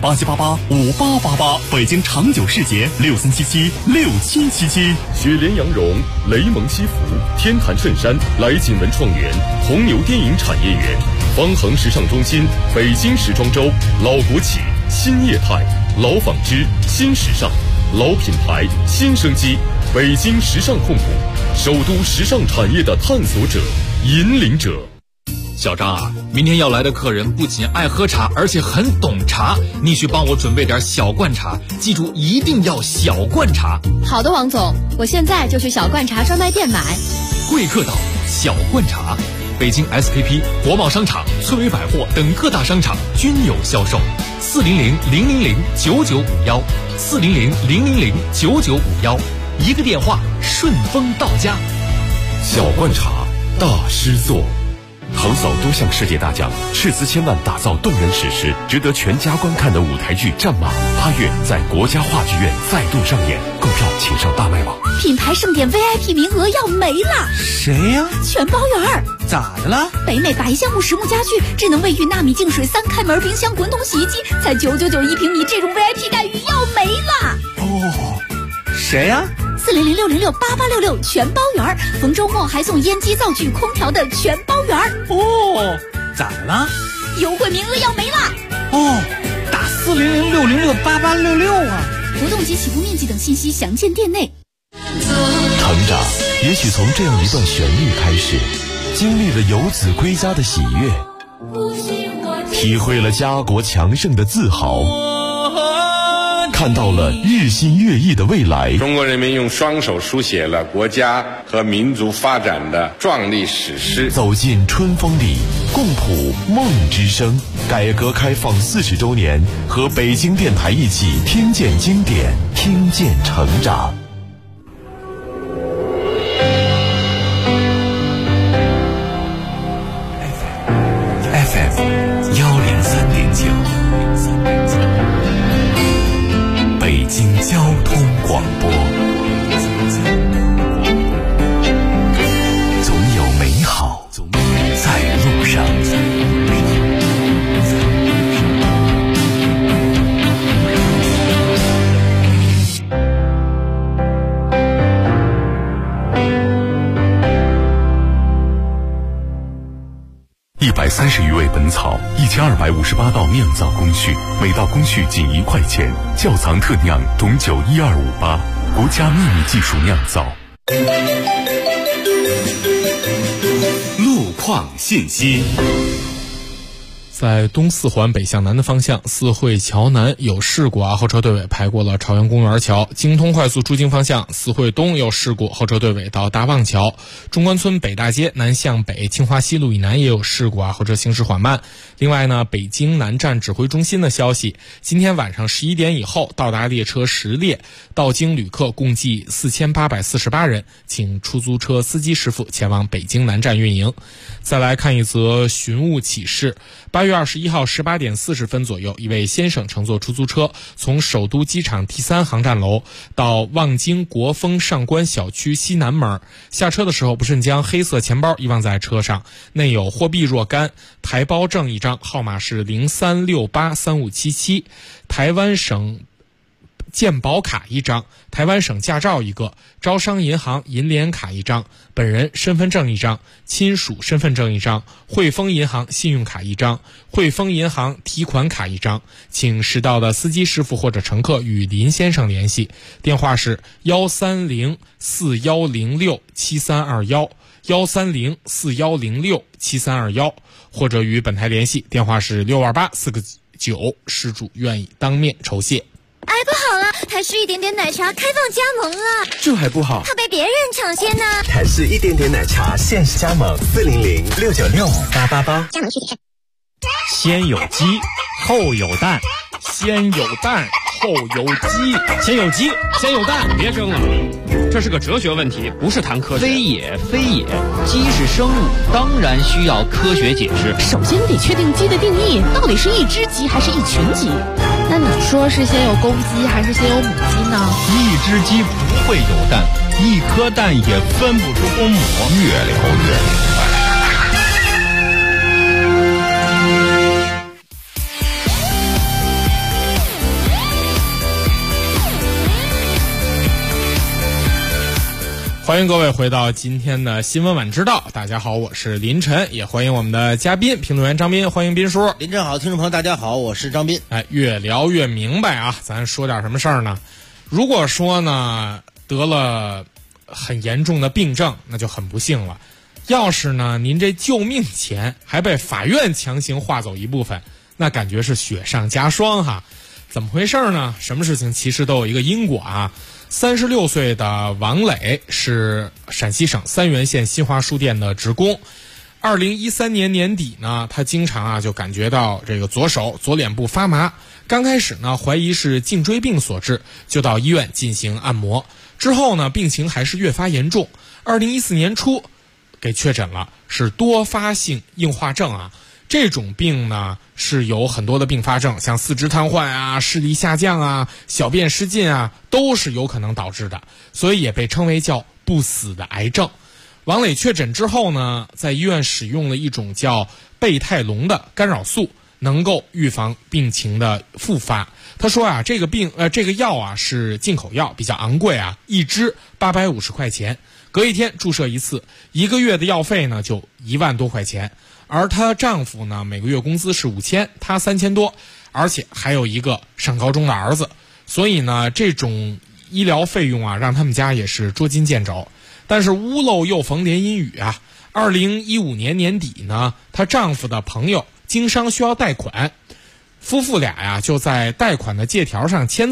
87885888，北京长久世捷63776777。雪莲羊绒、雷蒙西服、天坛衬衫、来锦文创园、红牛电影产业园、方恒时尚中心、北京时装周、老国企、新业态、老纺织、新时尚。老品牌新生机，北京时尚控股，首都时尚产业的探索者、引领者。 小张啊，明天要来的客人不仅爱喝茶，而且很懂茶，你去帮我准备点小罐茶，记住一定要小罐茶。 好的，王总，我现在就去小罐茶专卖店买。 贵客岛小罐茶，北京 SKP、国贸商场、村委百货等各大商场均有销售。400-000-9951，400-000-9951，一个电话顺丰到家。 小罐茶大师作，横扫多项世界大奖，斥资千万打造动人史诗，值得全家观看的舞台剧《战马》8月在国家话剧院再度上演，购票请上大麦网。 品牌盛典 VIP 名额要没了。 谁呀？ 全包园。 咋的了？ 北美白橡木实木家具、智能卫浴、纳米净水、3开门冰箱、滚筒洗衣机，才999一平米，这种 VIP 待遇要没了。 哦，谁呀 ？400-600-8866全包园，逢周末还送烟机、灶具、空调的全包园。 哦，咋的了？ 优惠名额要没了。 哦，打400-600-8866啊！ 活动及起步面积等信息详见店内。 成长也许从这样一段旋律开始，经历了游子归家的喜悦，体会了家国强盛的自豪， 看到了日新月异的未来。 中国人民用双手书写了国家和民族发展的壮丽史诗。 走进春风里，共谱梦之声。改革开放40周年，和北京电台一起听见经典，听见成长。 北京交通广播，总有美好在路上。 130余味本草，1258道酿造工序，每道工序仅1块钱。窖藏特酿董酒12588，国家秘密技术酿造。 路况信息。 在东四环北向南的方向，四惠桥南有事故后车队尾排过了朝阳公园桥。京通快速出京方向，四惠东有事故，后车队尾到大望桥。中关村北大街南向北，清华西路以南也有事故后车行驶缓慢。另外呢，北京南站指挥中心的消息，今天晚上11点以后到达列车10列，到京旅客共计4848人，请出租车司机师傅前往北京南站运营。再来看一则寻物启事。8月21号18点40分左右，一位先生乘坐出租车从首都机场第3航站楼到望京国风上官小区西南门，下车的时候不慎将黑色钱包遗忘在车上，内有货币若干，台胞证1张，号码是03683577，台湾省健保卡1张，台湾省驾照1个，招商银行银联卡1张，本人身份证1张，亲属身份证1张，汇丰银行信用卡1张，汇丰银行提款卡1张。请识到的司机师傅或者乘客与林先生联系，电话是13041067321，13041067321，或者与本台联系，电话是62849，失主愿意当面酬谢。 哎，不好了，台式一点点奶茶开放加盟了， 这还不好， 怕被别人抢先呢。 台式一点点奶茶限时加盟，400696888。 加盟具体是： 先有鸡，后有蛋， 先有蛋，后有鸡， 先有鸡，先有蛋，别争了，这是个哲学问题，不是谈科学。 非也，非也，鸡是生物，当然需要科学解释。 首先得确定鸡的定义，到底是一只鸡还是一群鸡？ 那你说是先有公鸡还是先有母鸡呢？ 一只鸡不会有蛋，一颗蛋也分不出公母。 越聊越明白。 欢迎各位回到今天的新闻晚知道。大家好，我是林晨，也欢迎我们的嘉宾评论员张斌。欢迎斌叔。 林晨好，听众朋友大家好，我是张斌。 越聊越明白啊，咱说点什么事儿呢？如果说呢得了很严重的病症，那就很不幸了。要是呢您这救命钱还被法院强行划走一部分，那感觉是雪上加霜哈。怎么回事呢？什么事情其实都有一个因果啊。36岁的王磊是陕西省三原县新华书店的职工。2013年年底呢，他经常就感觉到这个左脸部发麻，刚开始呢怀疑是颈椎病所致，就到医院进行按摩。之后呢病情还是越发严重，2014年初给确诊了是多发性硬化症啊。这种病呢是有很多的并发症，像四肢瘫痪啊、视力下降啊、小便失禁啊，都是有可能导致的，所以也被称为叫不死的癌症。王磊确诊之后呢，在医院使用了一种叫贝泰龙的干扰素，能够预防病情的复发。他说啊，这个药啊是进口药，比较昂贵啊，一支850块钱，隔一天注射一次，1个月的药费呢就1万多块钱。而她丈夫呢，每个月工资是5000，她3000多，而且还有一个上高中的儿子，所以呢，这种医疗费用啊，让他们家也是捉襟见肘。但是屋漏又逢连阴雨啊，2015年年底呢，她丈夫的朋友经商需要贷款，夫妇俩呀就在贷款的借条上签字，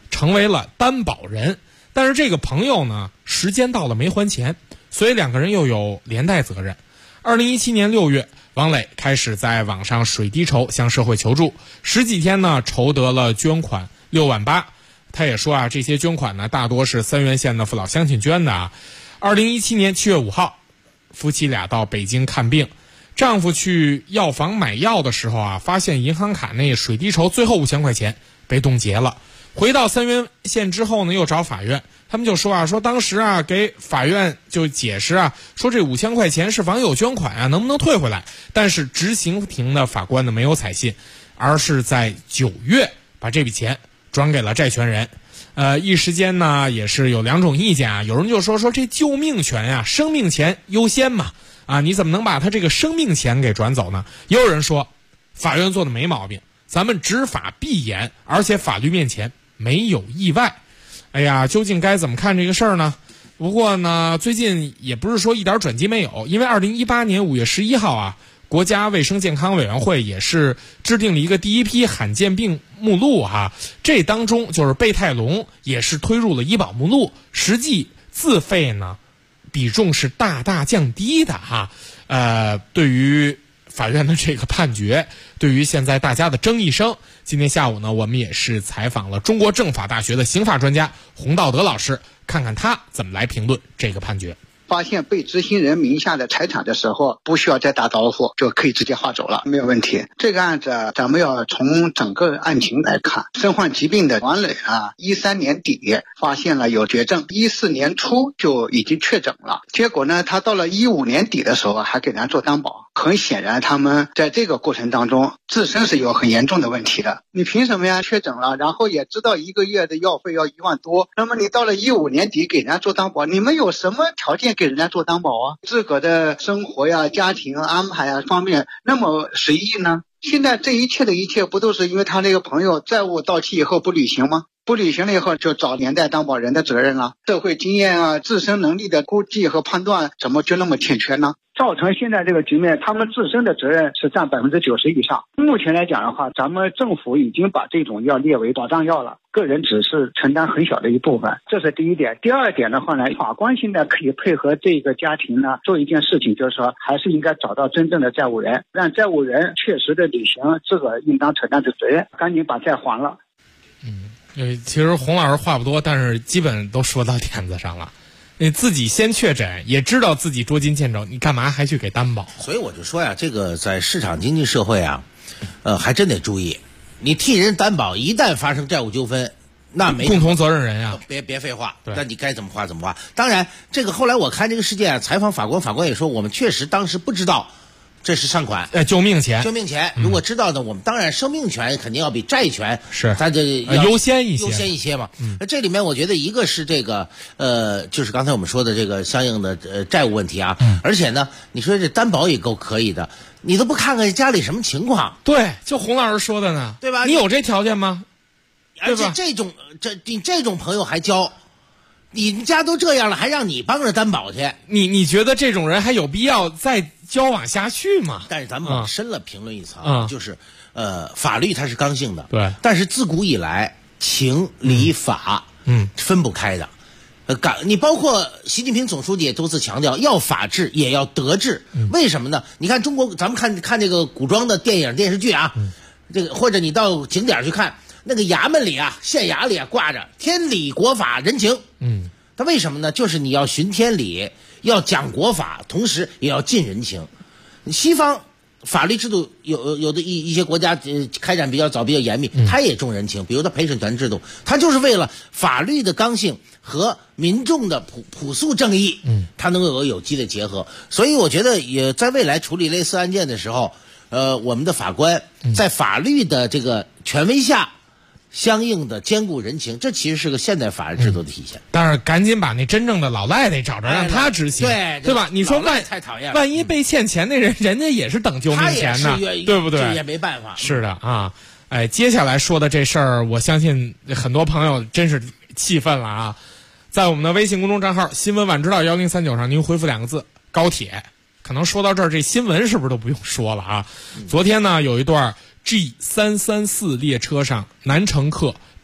成为了担保人。但是这个朋友呢，时间到了没还钱，所以2个人又有连带责任。2017年6月，王磊开始在网上水滴筹向社会求助，10几天呢筹得了捐款6万8。他也说这些捐款呢大多是三原县的父老乡亲捐的2017年7月5号，夫妻俩到北京看病，丈夫去药房买药的时候发现银行卡内水滴筹最后5000块钱被冻结了。回到三原县之后呢，又找法院，他们就说说当时给法院就解释说这5000块钱是网友捐款能不能退回来？但是执行庭的法官呢没有采信，而是在9月把这笔钱转给了债权人。一时间呢也是有2种意见有人就说这救命权生命钱优先嘛你怎么能把他这个生命钱给转走呢？也有人说法院做的没毛病，咱们执法必严，而且法律面前没有意外。哎呀，究竟该怎么看这个事儿呢？不过呢，最近也不是说一点转机没有，因为2018年5月11号国家卫生健康委员会也是制定了一个第一批罕见病目录这当中就是贝泰龙也是推入了医保目录，实际自费呢比重是大大降低的对于法院的这个判决，对于现在大家的争议声，今天下午呢我们也是采访了中国政法大学的刑法专家洪道德老师，看看他怎么来评论这个判决。 发现被执行人名下的财产的时候，不需要再打招呼就可以直接划走了，没有问题。这个案子咱们要从整个案情来看，身患疾病的王磊13年底发现了有绝症，14年初就已经确诊了，结果呢他到了15年底的时候还给人做担保，很显然他们在这个过程当中自身是有很严重的问题的。你凭什么确诊了，然后也知道1个月的药费要1万多，那么你到了15年底给人家做担保，你们有什么条件给人家做担保自个的生活家庭安排方面那么随意呢？现在这一切的一切不都是因为他那个朋友债务到期以后不履行吗？不履行了以后就找连带担保人的责任了。社会经验自身能力的估计和判断怎么就那么欠缺呢？造成现在这个局面，他们自身的责任是占90%以上。目前来讲的话，咱们政府已经把这种药列为保障药了，个人只是承担很小的一部分，这是第一点。第二点的话呢，法官现在可以配合这个家庭呢做一件事情，就是说还是应该找到真正的债务人，让债务人确实的履行自个应当承担的责任，赶紧把债还了。 其实洪老师话不多，但是基本都说到点子上了。你自己先确诊，也知道自己捉襟见肘，你干嘛还去给担保？ 所以我就说这个在市场经济社会还真得注意。你替人担保，一旦发生债务纠纷，那没共同责任人别废话，那你该怎么花怎么花。当然，这个后来我看这个事件采访法官，法官也说，我们确实当时不知道这是善款， 救命钱。 如果知道呢，我们当然生命权肯定要比债权是它就优先一些嘛。这里面我觉得一个是这个就是刚才我们说的这个相应的债务问题而且呢，你说这担保也够可以的，你都不看看家里什么情况？ 对，就洪老师说的呢， 对吧？ 你有这条件吗？ 而且你这种朋友还交，你家都这样了，还让你帮着担保去？ 你觉得这种人还有必要再交往下去吗？ 但是咱们往深了评论一层，就是法律它是刚性的， 对， 但是自古以来情理法分不开的。你包括习近平总书记也多次强调，要法治也要德治。为什么呢？你看中国，咱们看这个古装的电影电视剧这个或者你到景点去看，那个衙门里县衙里挂着天理国法人情。它为什么呢？就是你要循天理，要讲国法，同时也要尽人情。西方法律制度有的一些国家开展比较早比较严密，它也重人情，比如它陪审团制度，它就是为了法律的刚性和民众的朴素正义，它能够有机的结合。所以我觉得也在未来处理类似案件的时候，我们的法官在法律的这个权威下相应的兼顾人情，这其实是个现代法治制度的体现。 但是赶紧把那真正的老赖得找着，让他执行，对吧？你说太讨厌了， 万一被欠钱那人家也是等救命钱呢，对不对？ 这也没办法。 是的接下来说的这事儿，我相信很多朋友真是气愤了在我们的微信公众账号新闻晚知道1039上，您回复2个字高铁。可能说到这儿，这新闻是不是都不用说了昨天呢，有一段G334列车上男乘客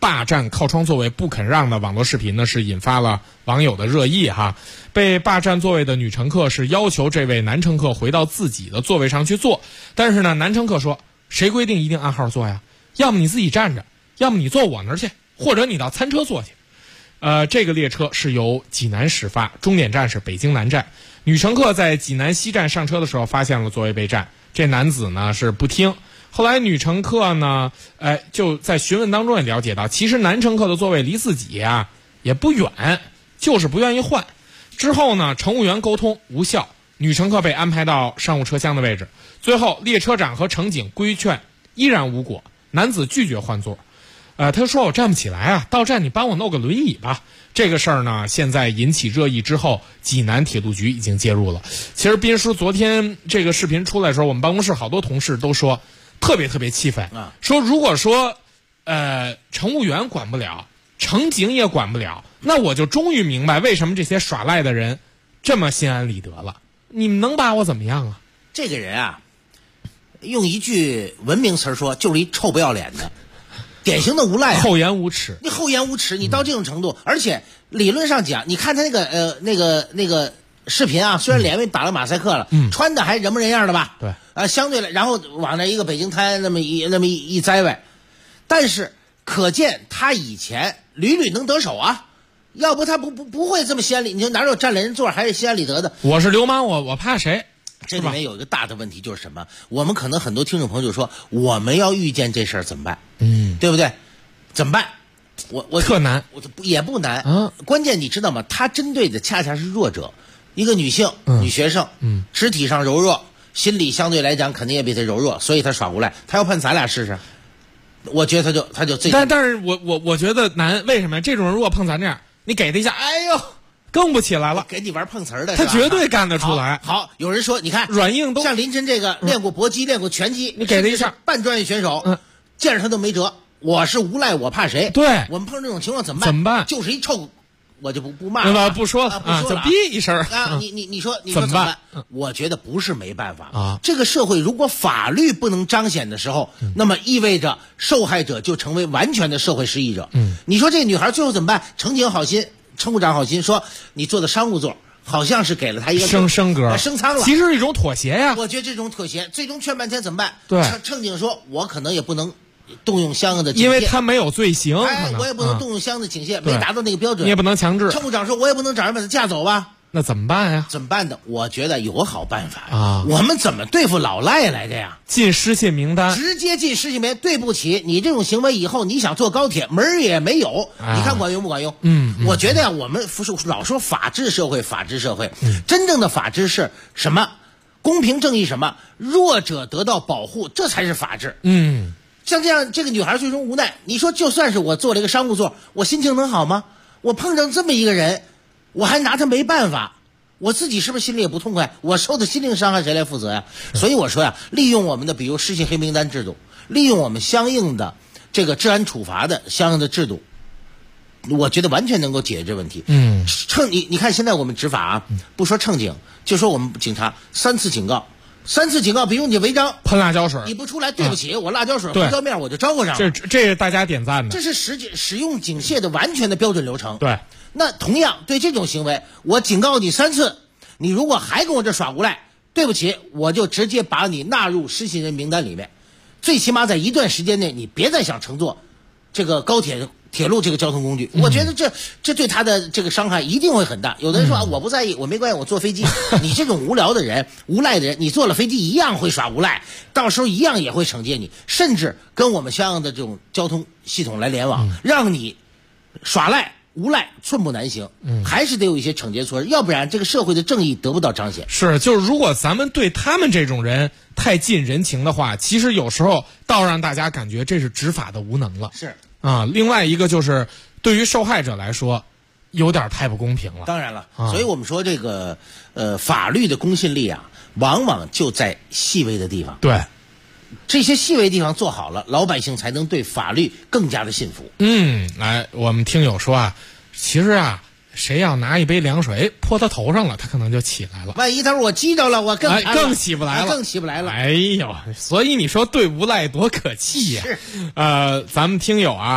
霸占靠窗座位不肯让的网络视频呢，是引发了网友的热议哈。被霸占座位的女乘客是要求这位男乘客回到自己的座位上去坐，但是呢，男乘客说：“谁规定一定按号坐呀？要么你自己站着，要么你坐我那儿去，或者你到餐车坐去。”这个列车是由济南始发，终点站是北京南站。女乘客在济南西站上车的时候，发现了座位被占，这男子呢是不听。后来女乘客呢，就在询问当中也了解到，其实男乘客的座位离自己啊也不远，就是不愿意换。之后呢，乘务员沟通无效，女乘客被安排到商务车厢的位置。最后，列车长和乘警规劝依然无果，男子拒绝换座。他说我站不起来啊，到站你帮我弄个轮椅吧。这个事儿呢，现在引起热议之后，济南铁路局已经介入了。其实斌叔昨天这个视频出来的时候，我们办公室好多同事都说特别气愤啊，说如果说乘务员管不了，乘警也管不了，那我就终于明白为什么这些耍赖的人这么心安理得了。你们能把我怎么样啊？ 这个人啊，用一句文明词说，就是一臭不要脸的。典型的无赖、 厚颜无耻。 你厚颜无耻，你到这种程度，而且理论上讲，你看他那个视频啊，虽然脸被打了马赛克了，穿的还人模人样的吧？ 对， 相对来，然后往那一个北京滩那么一栽歪，但是可见他以前屡屡能得手啊，要不他不会这么心安理，你就哪有占了人座还是心安理得的？ 我是流氓，我怕谁？ 这里面有一个大的问题就是什么？我们可能很多听众朋友就说，我们要遇见这事儿怎么办？对不对？怎么办？我特难， 也不难。关键你知道吗？他针对的恰恰是弱者，一个女性、女学生，肢体上柔弱，心理相对来讲肯定也比他柔弱，所以他耍无赖。他要碰咱俩试试，我觉得他就但是我觉得难，为什么？这种人如果碰咱这样，你给他一下，哎呦。更不起来了， 给你玩碰瓷儿的， 他绝对干得出来。 好，有人说，你看软硬都像林晨这个练过搏击、练过拳击， 你给他一下， 半专业选手，见着他都没辙。我是无赖，我怕谁？ 对， 我们碰这种情况怎么办？ 怎么办？ 就是一臭，我就不骂了， 不说了啊，就哔一声啊。你说怎么办？我觉得不是没办法啊。 这个社会如果法律不能彰显的时候，那么意味着受害者就成为完全的社会失意者。你说这女孩最后怎么办？乘警好心。乘务长好心说，你坐的商务座，好像是给了他一个升格升舱了， 其实是一种妥协呀。 我觉得这种妥协，最终劝半天怎么办？ 对， 乘警说，我可能也不能动用相应的警械， 戒， 因为他没有罪行， 我也不能动用相应的警械，没达到那个标准， 你也不能强制。 乘务长说，我也不能找人把他架走吧。 那怎么办呀？ 怎么办的？我觉得有个好办法啊！我们怎么对付老赖来的呀？ 进失信名单， 直接进失信名单。对不起，你这种行为以后你想坐高铁门儿也没有。你看管用不管用？我觉得呀，我们老说法治社会，法治社会，真正的法治是什么？公平正义什么？弱者得到保护，这才是法治。像这样，这个女孩最终无奈。你说，就算是我坐了一个商务座，我心情能好吗？我碰上这么一个人。我还拿他没办法，我自己是不是心里也不痛快？我受的心灵伤害谁来负责呀？所以我说呀，利用我们的比如失信黑名单制度，利用我们相应的这个治安处罚的相应的制度，我觉得完全能够解决这问题。你看现在我们执法啊，不说乘警，就说我们警察3次警告。3次警告，比如你违章喷辣椒水， 你不出来，对不起，我辣椒水胡椒面我就招呼上了。这是大家点赞的， 这是使用警械的完全的标准流程。 对， 那同样对这种行为，我警告你3次，你如果还跟我这耍无赖，对不起，我就直接把你纳入失信人名单里面。最起码在一段时间内，你别再想乘坐这个高铁、铁路这个交通工具。我觉得这对他的这个伤害一定会很大。有的人说我不在意，我没关系，我坐飞机。你这种无聊的人、无赖的人，你坐了飞机一样会耍无赖，到时候一样也会惩戒你，甚至跟我们相应的这种交通系统来联网，让你耍赖。无赖寸步难行，还是得有一些惩戒措施，要不然这个社会的正义得不到彰显。 是，就是如果咱们对他们这种人太尽人情的话，其实有时候倒让大家感觉这是执法的无能了。 是啊，另外一个就是对于受害者来说，有点太不公平了。 当然了，所以我们说这个法律的公信力啊，往往就在细微的地方。 对。 这些细微地方做好了，老百姓才能对法律更加的信服。 来，我们听友说啊，其实啊，谁要拿一杯凉水泼他头上了，他可能就起来了。 万一他说我激着了，我更起不来了， 更起不来了。 哎呦，所以你说对无赖多可气呀！咱们听友啊，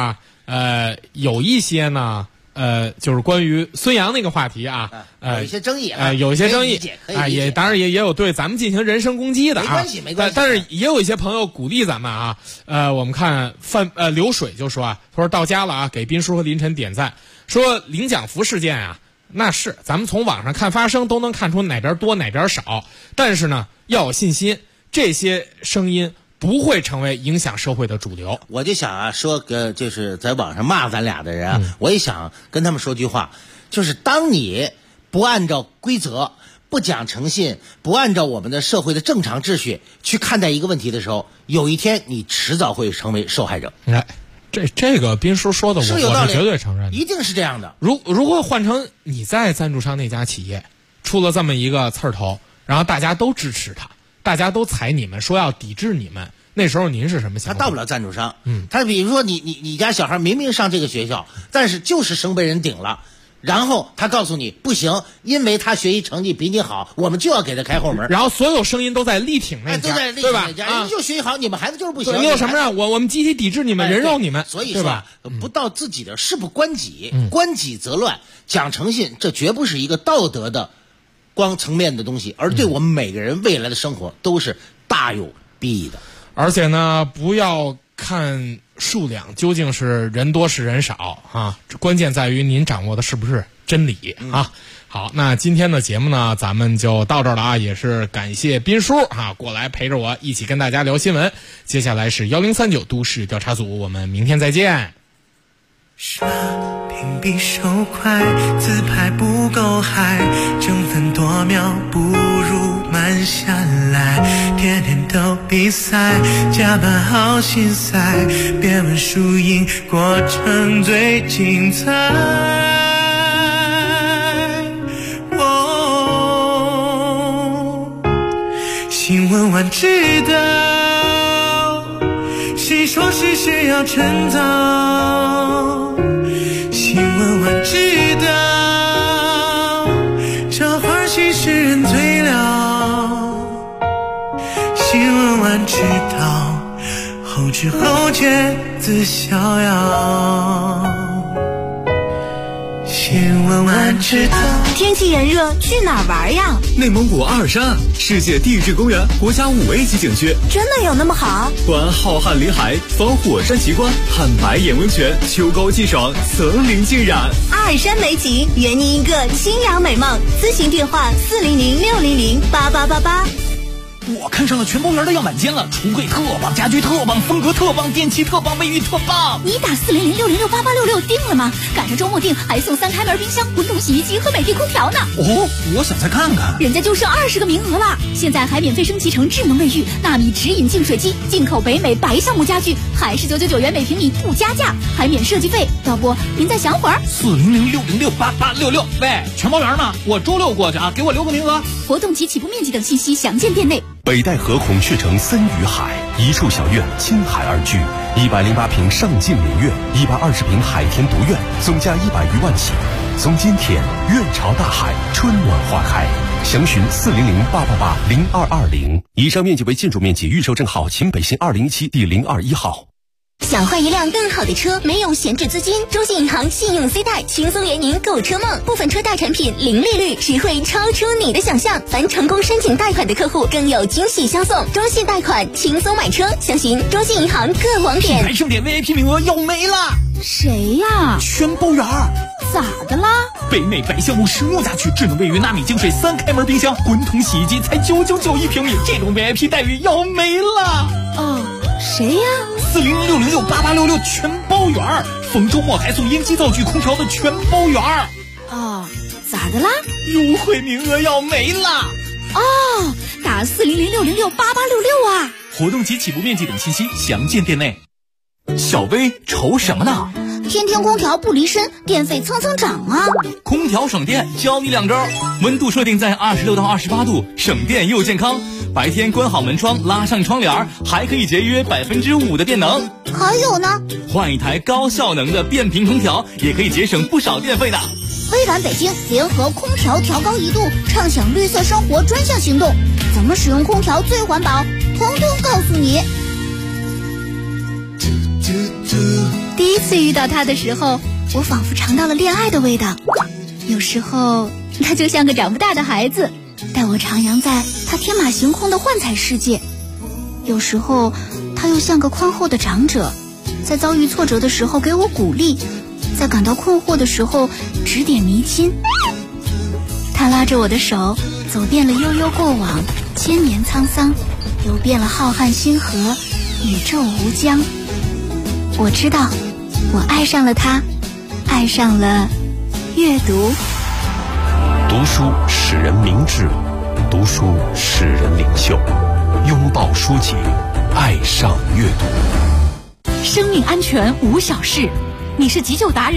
有一些呢。就是关于孙杨那个话题啊， 有一些争议有一些争议也当然也有对咱们进行人身攻击的啊， 没关系。 但是也有一些朋友鼓励咱们啊，我们看流水就说啊，他说到家了啊，给斌叔和林晨点赞，说领奖服事件啊，那是咱们从网上看发声都能看出哪边多哪边少，但是呢要有信心，这些声音不会成为影响社会的主流。 我就想啊，说个就是在网上骂咱俩的人啊，我也想跟他们说句话，就是当你不按照规则、不讲诚信、不按照我们的社会的正常秩序去看待一个问题的时候，有一天你迟早会成为受害者。 这个斌叔说的我是绝对承认的， 一定是这样的。 如果换成你在赞助商那家企业出了这么一个刺儿头，然后大家都支持他，大家都踩你们，说要抵制你们，那时候您是什么想法？ 他到不了赞助商，他比如说你家小孩明明上这个学校，但是就是生被人顶了，然后他告诉你不行，因为他学习成绩比你好，我们就要给他开后门。 然后所有声音都在力挺那家，对吧？ 人就学习好，你们孩子就是不行。 你有什么让我们集体抵制你们，人肉你们？ 所以说吧，不到自己的事不关己，关己则乱。讲诚信，这绝不是一个道德的光层面的东西，而对我们每个人未来的生活都是大有裨益的。 而且呢，不要看数量究竟是人多是人少啊，关键在于您掌握的是不是真理啊。好，那今天的节目呢，咱们就到这儿了啊，也是感谢斌叔啊过来陪着我一起跟大家聊新闻。接下来是1039都市调查组，我们明天再见。 刷屏比手快，自拍不够嗨，争分夺秒不如慢下来，天天都比赛，加班好心塞，别问输赢，过程最精彩。新闻晚知道，谁说谁需要趁早，新闻晚知道，这会儿其实人最了，新闻晚知道，后知后觉自逍遥，新闻晚知道。 天气炎热，去哪儿玩呀？ 内蒙古阿尔山世界地质公园国家5A级景区， 真的有那么好？ 观浩瀚林海，访火山奇观，看白眼温泉，秋高气爽，层林尽染。 阿尔山美景，圆你一个清扬美梦。咨询电话400-600-8888。 我看上了全包园的样板间了，橱柜特棒，家具特棒，风格特棒，电器特棒，卫浴特棒。 你打400-600-8866定了吗？赶上周末定还送3开门冰箱、滚筒洗衣机和美的空调呢。 哦，我想再看看。 人家就剩20个名额了，现在还免费升级成智能卫浴、纳米直饮净水机，进口北美白橡木家具，还是999元每平米不加价，还免设计费。要不您再想会儿 ？400-600-8866。喂，全包园呢？我周6过去啊，给我留个名额。 活动及起步面积等信息详见店内。 北戴河孔雀城森与海，一处小院，青海而居，108平上进民院，120平海天独院，总价100余万起。从今天，院朝大海，春暖花开。详询400-888-0220。以上面积为建筑面积，预售证号秦北新2017第021号。 想换一辆更好的车，没有闲置资金，中信银行信用 C 贷轻松圆您购车梦，部分车贷产品零利率，实惠超出你的想象。凡成功申请贷款的客户更有惊喜相送，中信贷款轻松买车，详询中信银行各网点。 品牌盛典 VIP 名额要没了。 谁呀？ 全包园。 咋的啦？ 北美白橡木实木家具，智能卫浴，纳米净水，3开门冰箱，滚筒洗衣机才999一平米，这种 VIP 待遇要没了。 哦，谁呀 ？400-600-8866全包园，逢周末还送烟机灶具空调的全包园。 哦，咋的啦？ 优惠名额要没了。 哦，打400-600-8866啊！ 活动及起步面积等信息详见店内。小薇愁什么呢？ 天天空调不离身，电费蹭蹭涨啊！ 空调省电，教你2招：温度设定在26到28度，省电又健康。白天关好门窗，拉上窗帘，还可以节约5%的电能。 还有呢， 换一台高效能的变频空调，也可以节省不少电费的。 微软北京联合空调调高1度，畅享绿色生活专项行动，怎么使用空调最环保，统统告诉你。 第一次遇到他的时候，我仿佛尝到了恋爱的味道。有时候他就像个长不大的孩子，带我徜徉在他天马行空的幻彩世界。有时候他又像个宽厚的长者，在遭遇挫折的时候给我鼓励，在感到困惑的时候指点迷津。他拉着我的手，走遍了悠悠过往，千年沧桑，游遍了浩瀚星河，宇宙无疆。我知道，我爱上了他，爱上了阅读。 读书使人明智，读书使人领袖。拥抱书籍，爱上阅读。 生命安全无小事，你是急救达人。